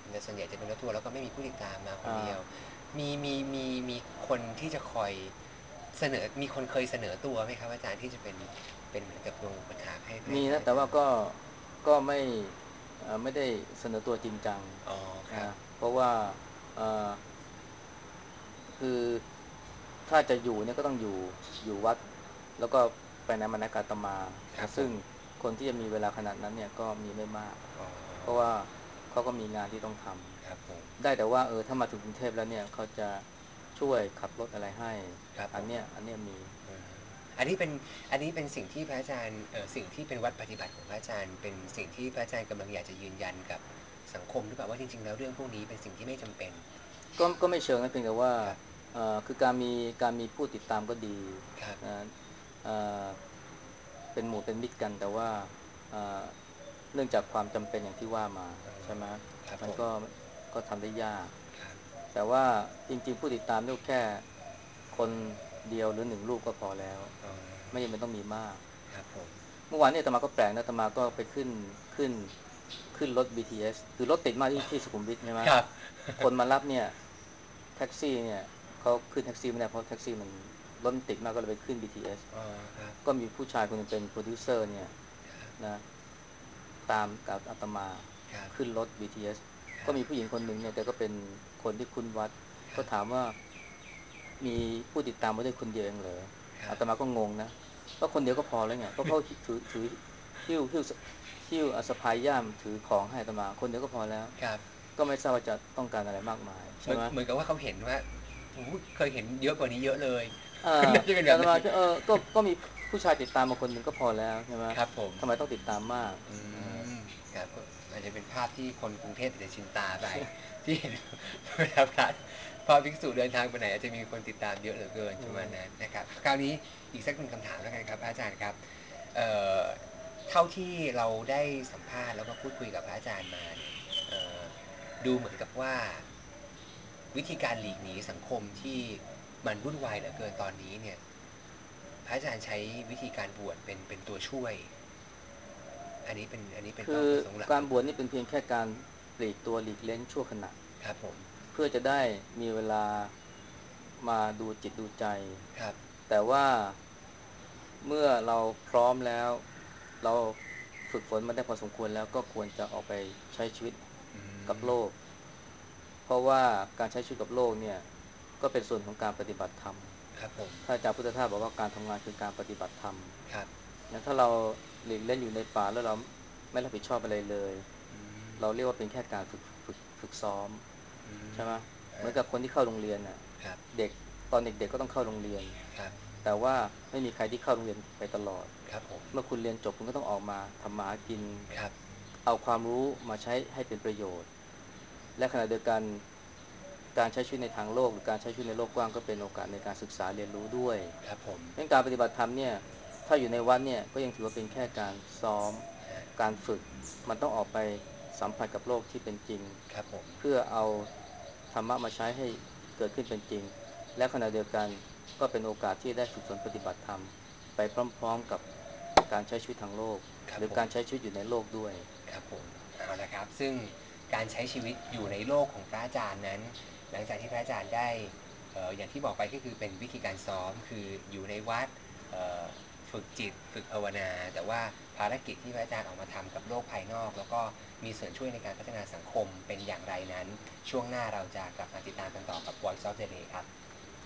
A: แต่ส่วนใหญ่จะเป็นรถทัวร์แล้วก็ไม่มีผู้ติดตามมาคนเดียวมีมีมีมีคนที่จะคอยเสนอมีคนเคยเสนอตัวไหมครับอาจารย์ที่จะเป็นเป็นเหมือนกับตัวอุปถากให้ให้
B: มีนะแต่ว่าก็ก็ไม่เอ่อไม่ได้เสนอตัวจริงจัง
A: อ๋อครับ
B: นะเพราะว่าเอ่อคือถ้าจะอยู่เนี่ยก็ต้องอยู่อยู่วัดแล้วก็ไปไหนมาไหนกับอาตมา
A: ครับผ
B: ซึ่ง
A: ม
B: คนที่จะมีเวลาขนาดนั้นเนี่ยก็มีไม่มาก
A: อ๋อ
B: เพราะว่าเขาก็มีงานที่ต้องท
A: ครับผม
B: ำได้แต่ว่าเออถ้ามาถึงกรุงเทพแล้วเนี่ยเขาจะช่วยขับรถอะไรให้
A: ครับผม
B: อันเนี้ยอันเนี้ยมี
A: อืมอันนี้เป็นอันนี้เป็นสิ่งที่พระอาจารย์เอ่อสิ่งที่เป็นวัดปฏิบัติของพระอาจารย์เป็นสิ่งที่พระอาจารย์กำลังอยากจะยืนยันกับสังคมหรือเปล่าว่าจริงๆแล้วเรื่องพวกนี้เป็นสิ่งที่ไม่จำเป็น
B: ก็ก็ไม่เชิงนะเพียงแต่ว่า
A: ครับ
B: เอ่อคือการมีการมีผู้ติดตามก็ดี
A: ครับ
B: นะเอ่อเป็นหมู่เป็นมิตรกันแต่ว่าเอ่อเนื่องจากความจำเป็นอย่างที่ว่ามา
A: เออ
B: ใช่ไหม
A: ครับผม
B: มันก็ก็ทำได้ยาก
A: ครับ
B: แต่ว่าจริงๆผู้ติดตามนี่แค่คนเดียวหรือหนึ่งรูปก็พอแล้ว
A: อ๋อ
B: ไม่จำเป็นต้องมีมาก
A: ครับผม
B: เมื่อวานนี้อาตมาก็แปลกนะอาตมาก็ไปขึ้นขึ้นขึ้นรถ บี ที เอส คือรถติดมากที่ที่สุขุมวิทใช่ไหม
A: ครับ
B: คนมารับเนี่ย แท็กซี่เนี่ยเขาขึ้นแท็กซี่ไม่ได้เพราะแท็กซี่มันรถมันติดมากก็เลยไปขึ้น บี ที เอส
A: อ๋อครับ
B: ก็มีผู้ชายคนหนึงเป็นโปรดิวเซอร์เนี่ยนะตามกับอาตมา
A: ครับ
B: ขึ้นรถ บี ที เอส ก็
A: ครับ
B: มีผู้หญิงคนหนึ่งเนี่ยแกก็เป็นคนที่คุ้นวัดก็
A: ครับ
B: ถามว่ามีผู้ติดตามมาด้วยคนเดียวเองเหรอ
A: ครับ
B: อาตมาก็งงนะก็คนเดียวก็พอแล้วไงเพราะเขาถือถือหิ้วหิ้วหิ้วสะพายย่ามถือของให้อาตมาคนเดียวก็พอแล้ว
A: ครับ
B: ก็ไม่ทราบว่าจะต้องการอะไรมากมาย
A: เหมือน
B: ใช่ไหม
A: เหมือนกับว่าเขาเห็นว่าโอ้โหเคยเห็นเยอะกว่านี้เยอะเลย
B: เออ
A: น่าจะเป็น
B: แต่อาต
A: แบบนั้น
B: มาก็เออก็ก็มีผู้ชายติดตามมาคนหนึ่งก็พอแล้วใช่ไหม
A: ครับผม
B: ทำไมต้องติดตามมาก
A: อื
B: เออ
A: มครับก็อาจจะเป็นภาพที่คนกรุงเทพอาจจะชินตาไปที่เห็นเวลาพระพระภิกษุเดินทางไปไหนอาจจะมีคนติดตามเยอะเหลือเกิน
B: อืม
A: ประมาณนั้นนะครับคราวนี้อีกสักหนึ่งคำถามแล้วกันครับอาจารย์ครับเอ่อเท่าที่เราได้สัมภาษณ์แล้วก็พูดคุยกับพระอาจารย์มาเนี่ยเอ่อดูเหมือนกับว่าวิธีการหลีกหนีสังคมที่มันวุ่นวายเหลือเกินตอนนี้เนี่ยพระอาจารย์ใช้วิธีการบวชเป็นเป็นตัวช่วยอันนี้เป็นอันนี้เป็นเป้า
B: คือ
A: ประสงค์หลัก
B: การ
A: หรือเปล่า
B: บวชนี่เป็นเพียงแค่การปลีกตัวหลีกเล้นชั่วขณะ
A: ครับผม
B: เพื่อจะได้มีเวลามาดูจิตดูใจ
A: ครับ
B: แต่ว่าเมื่อเราพร้อมแล้วเราฝึกฝนมาได้พอสมควรแล้วก็ควรจะออกไปใช้ชีวิต
A: อื
B: กับ
A: ม
B: โลกเพราะว่าการใช้ชีวิตกับโลกเนี่ยก็เป็นส่วนของการปฏิบัติธรรม
A: ครับผม
B: ถ้าอาจารย์พุทธทาสบอกว่าการทำงานคือการปฏิบัติธรรม
A: ครับ
B: นะถ้าเราหลีกเล่นอยู่ในป่าแล้วเราไม่รับผิดชอบอะไรเลย
A: อืม
B: เราเรียกว่าเป็นแค่การฝึกฝึกฝึกซ้อม
A: อื
B: ใช่ไหม
A: ม
B: เหมื
A: อ่า
B: อนกับคนที่เข้าโรงเรียนน่ะ
A: ครับ
B: เด็กตอนเด็กๆก็ต้องเข้าโรงเรียน
A: ครับ
B: แต่ว่าไม่มีใครที่เข้าโรงเรียนไปตลอด
A: ครับผม
B: เมื่อคุณเรียนจบคุณก็ต้องออกมาทำมาหากิน
A: ครับ
B: เอาความรู้มาใช้ให้เป็นประโยชน์และขณะเดียวกันการใช้ชีวิตในทางโลกหรือการใช้ชีวิตในโลกกว้างก็เป็นโอกาสในการศึกษาเรียนรู้ด้วย
A: ครับผม
B: เรื่องการปฏิบัติธรรมเนี่ยถ้าอยู่ในวัดเนี่ยก็ยังถือว่าเป็นแค่การซ้อม
A: ฮะ
B: การฝึกมันต้องออกไปสัมผัสกับโลกที่เป็นจริง
A: ครับผม
B: เพื่อเอาธรรมะมาใช้ให้เกิดขึ้นเป็นจริงและขณะเดียวกันก็เป็นโอกาสที่ได้ฝึกฝนปฏิบัติธรรมไปพร้อมๆกับการใช้ชีวิตทางโลกหรือ
A: ครับผม
B: การใช้ชีวิตอยู่ในโลกด้วย
A: ครับผมเอาละครับซึ่งการใช้ชีวิตอยู่ในโลกของพระอาจารย์นั้นหลังจากที่พระอาจารย์ได้เอ่ออย่างที่บอกไปก็คือเป็นวิธีการซ้อมคืออยู่ในวัดเอ่อฝึกจิตฝึกภาวนาแต่ว่าภารกิจที่พระอาจารย์ออกมาทำกับโลกภายนอกแล้วก็มีส่วนช่วยในการพัฒนาสังคมเป็นอย่างไรนั้นช่วงหน้าเราจะกลับมาติดตามกันต่อกับ Voice of the Day ครับ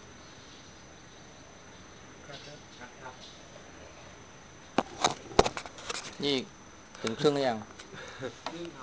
C: ก็จะครับ
B: นี่ถึงครึ่งหรือยัง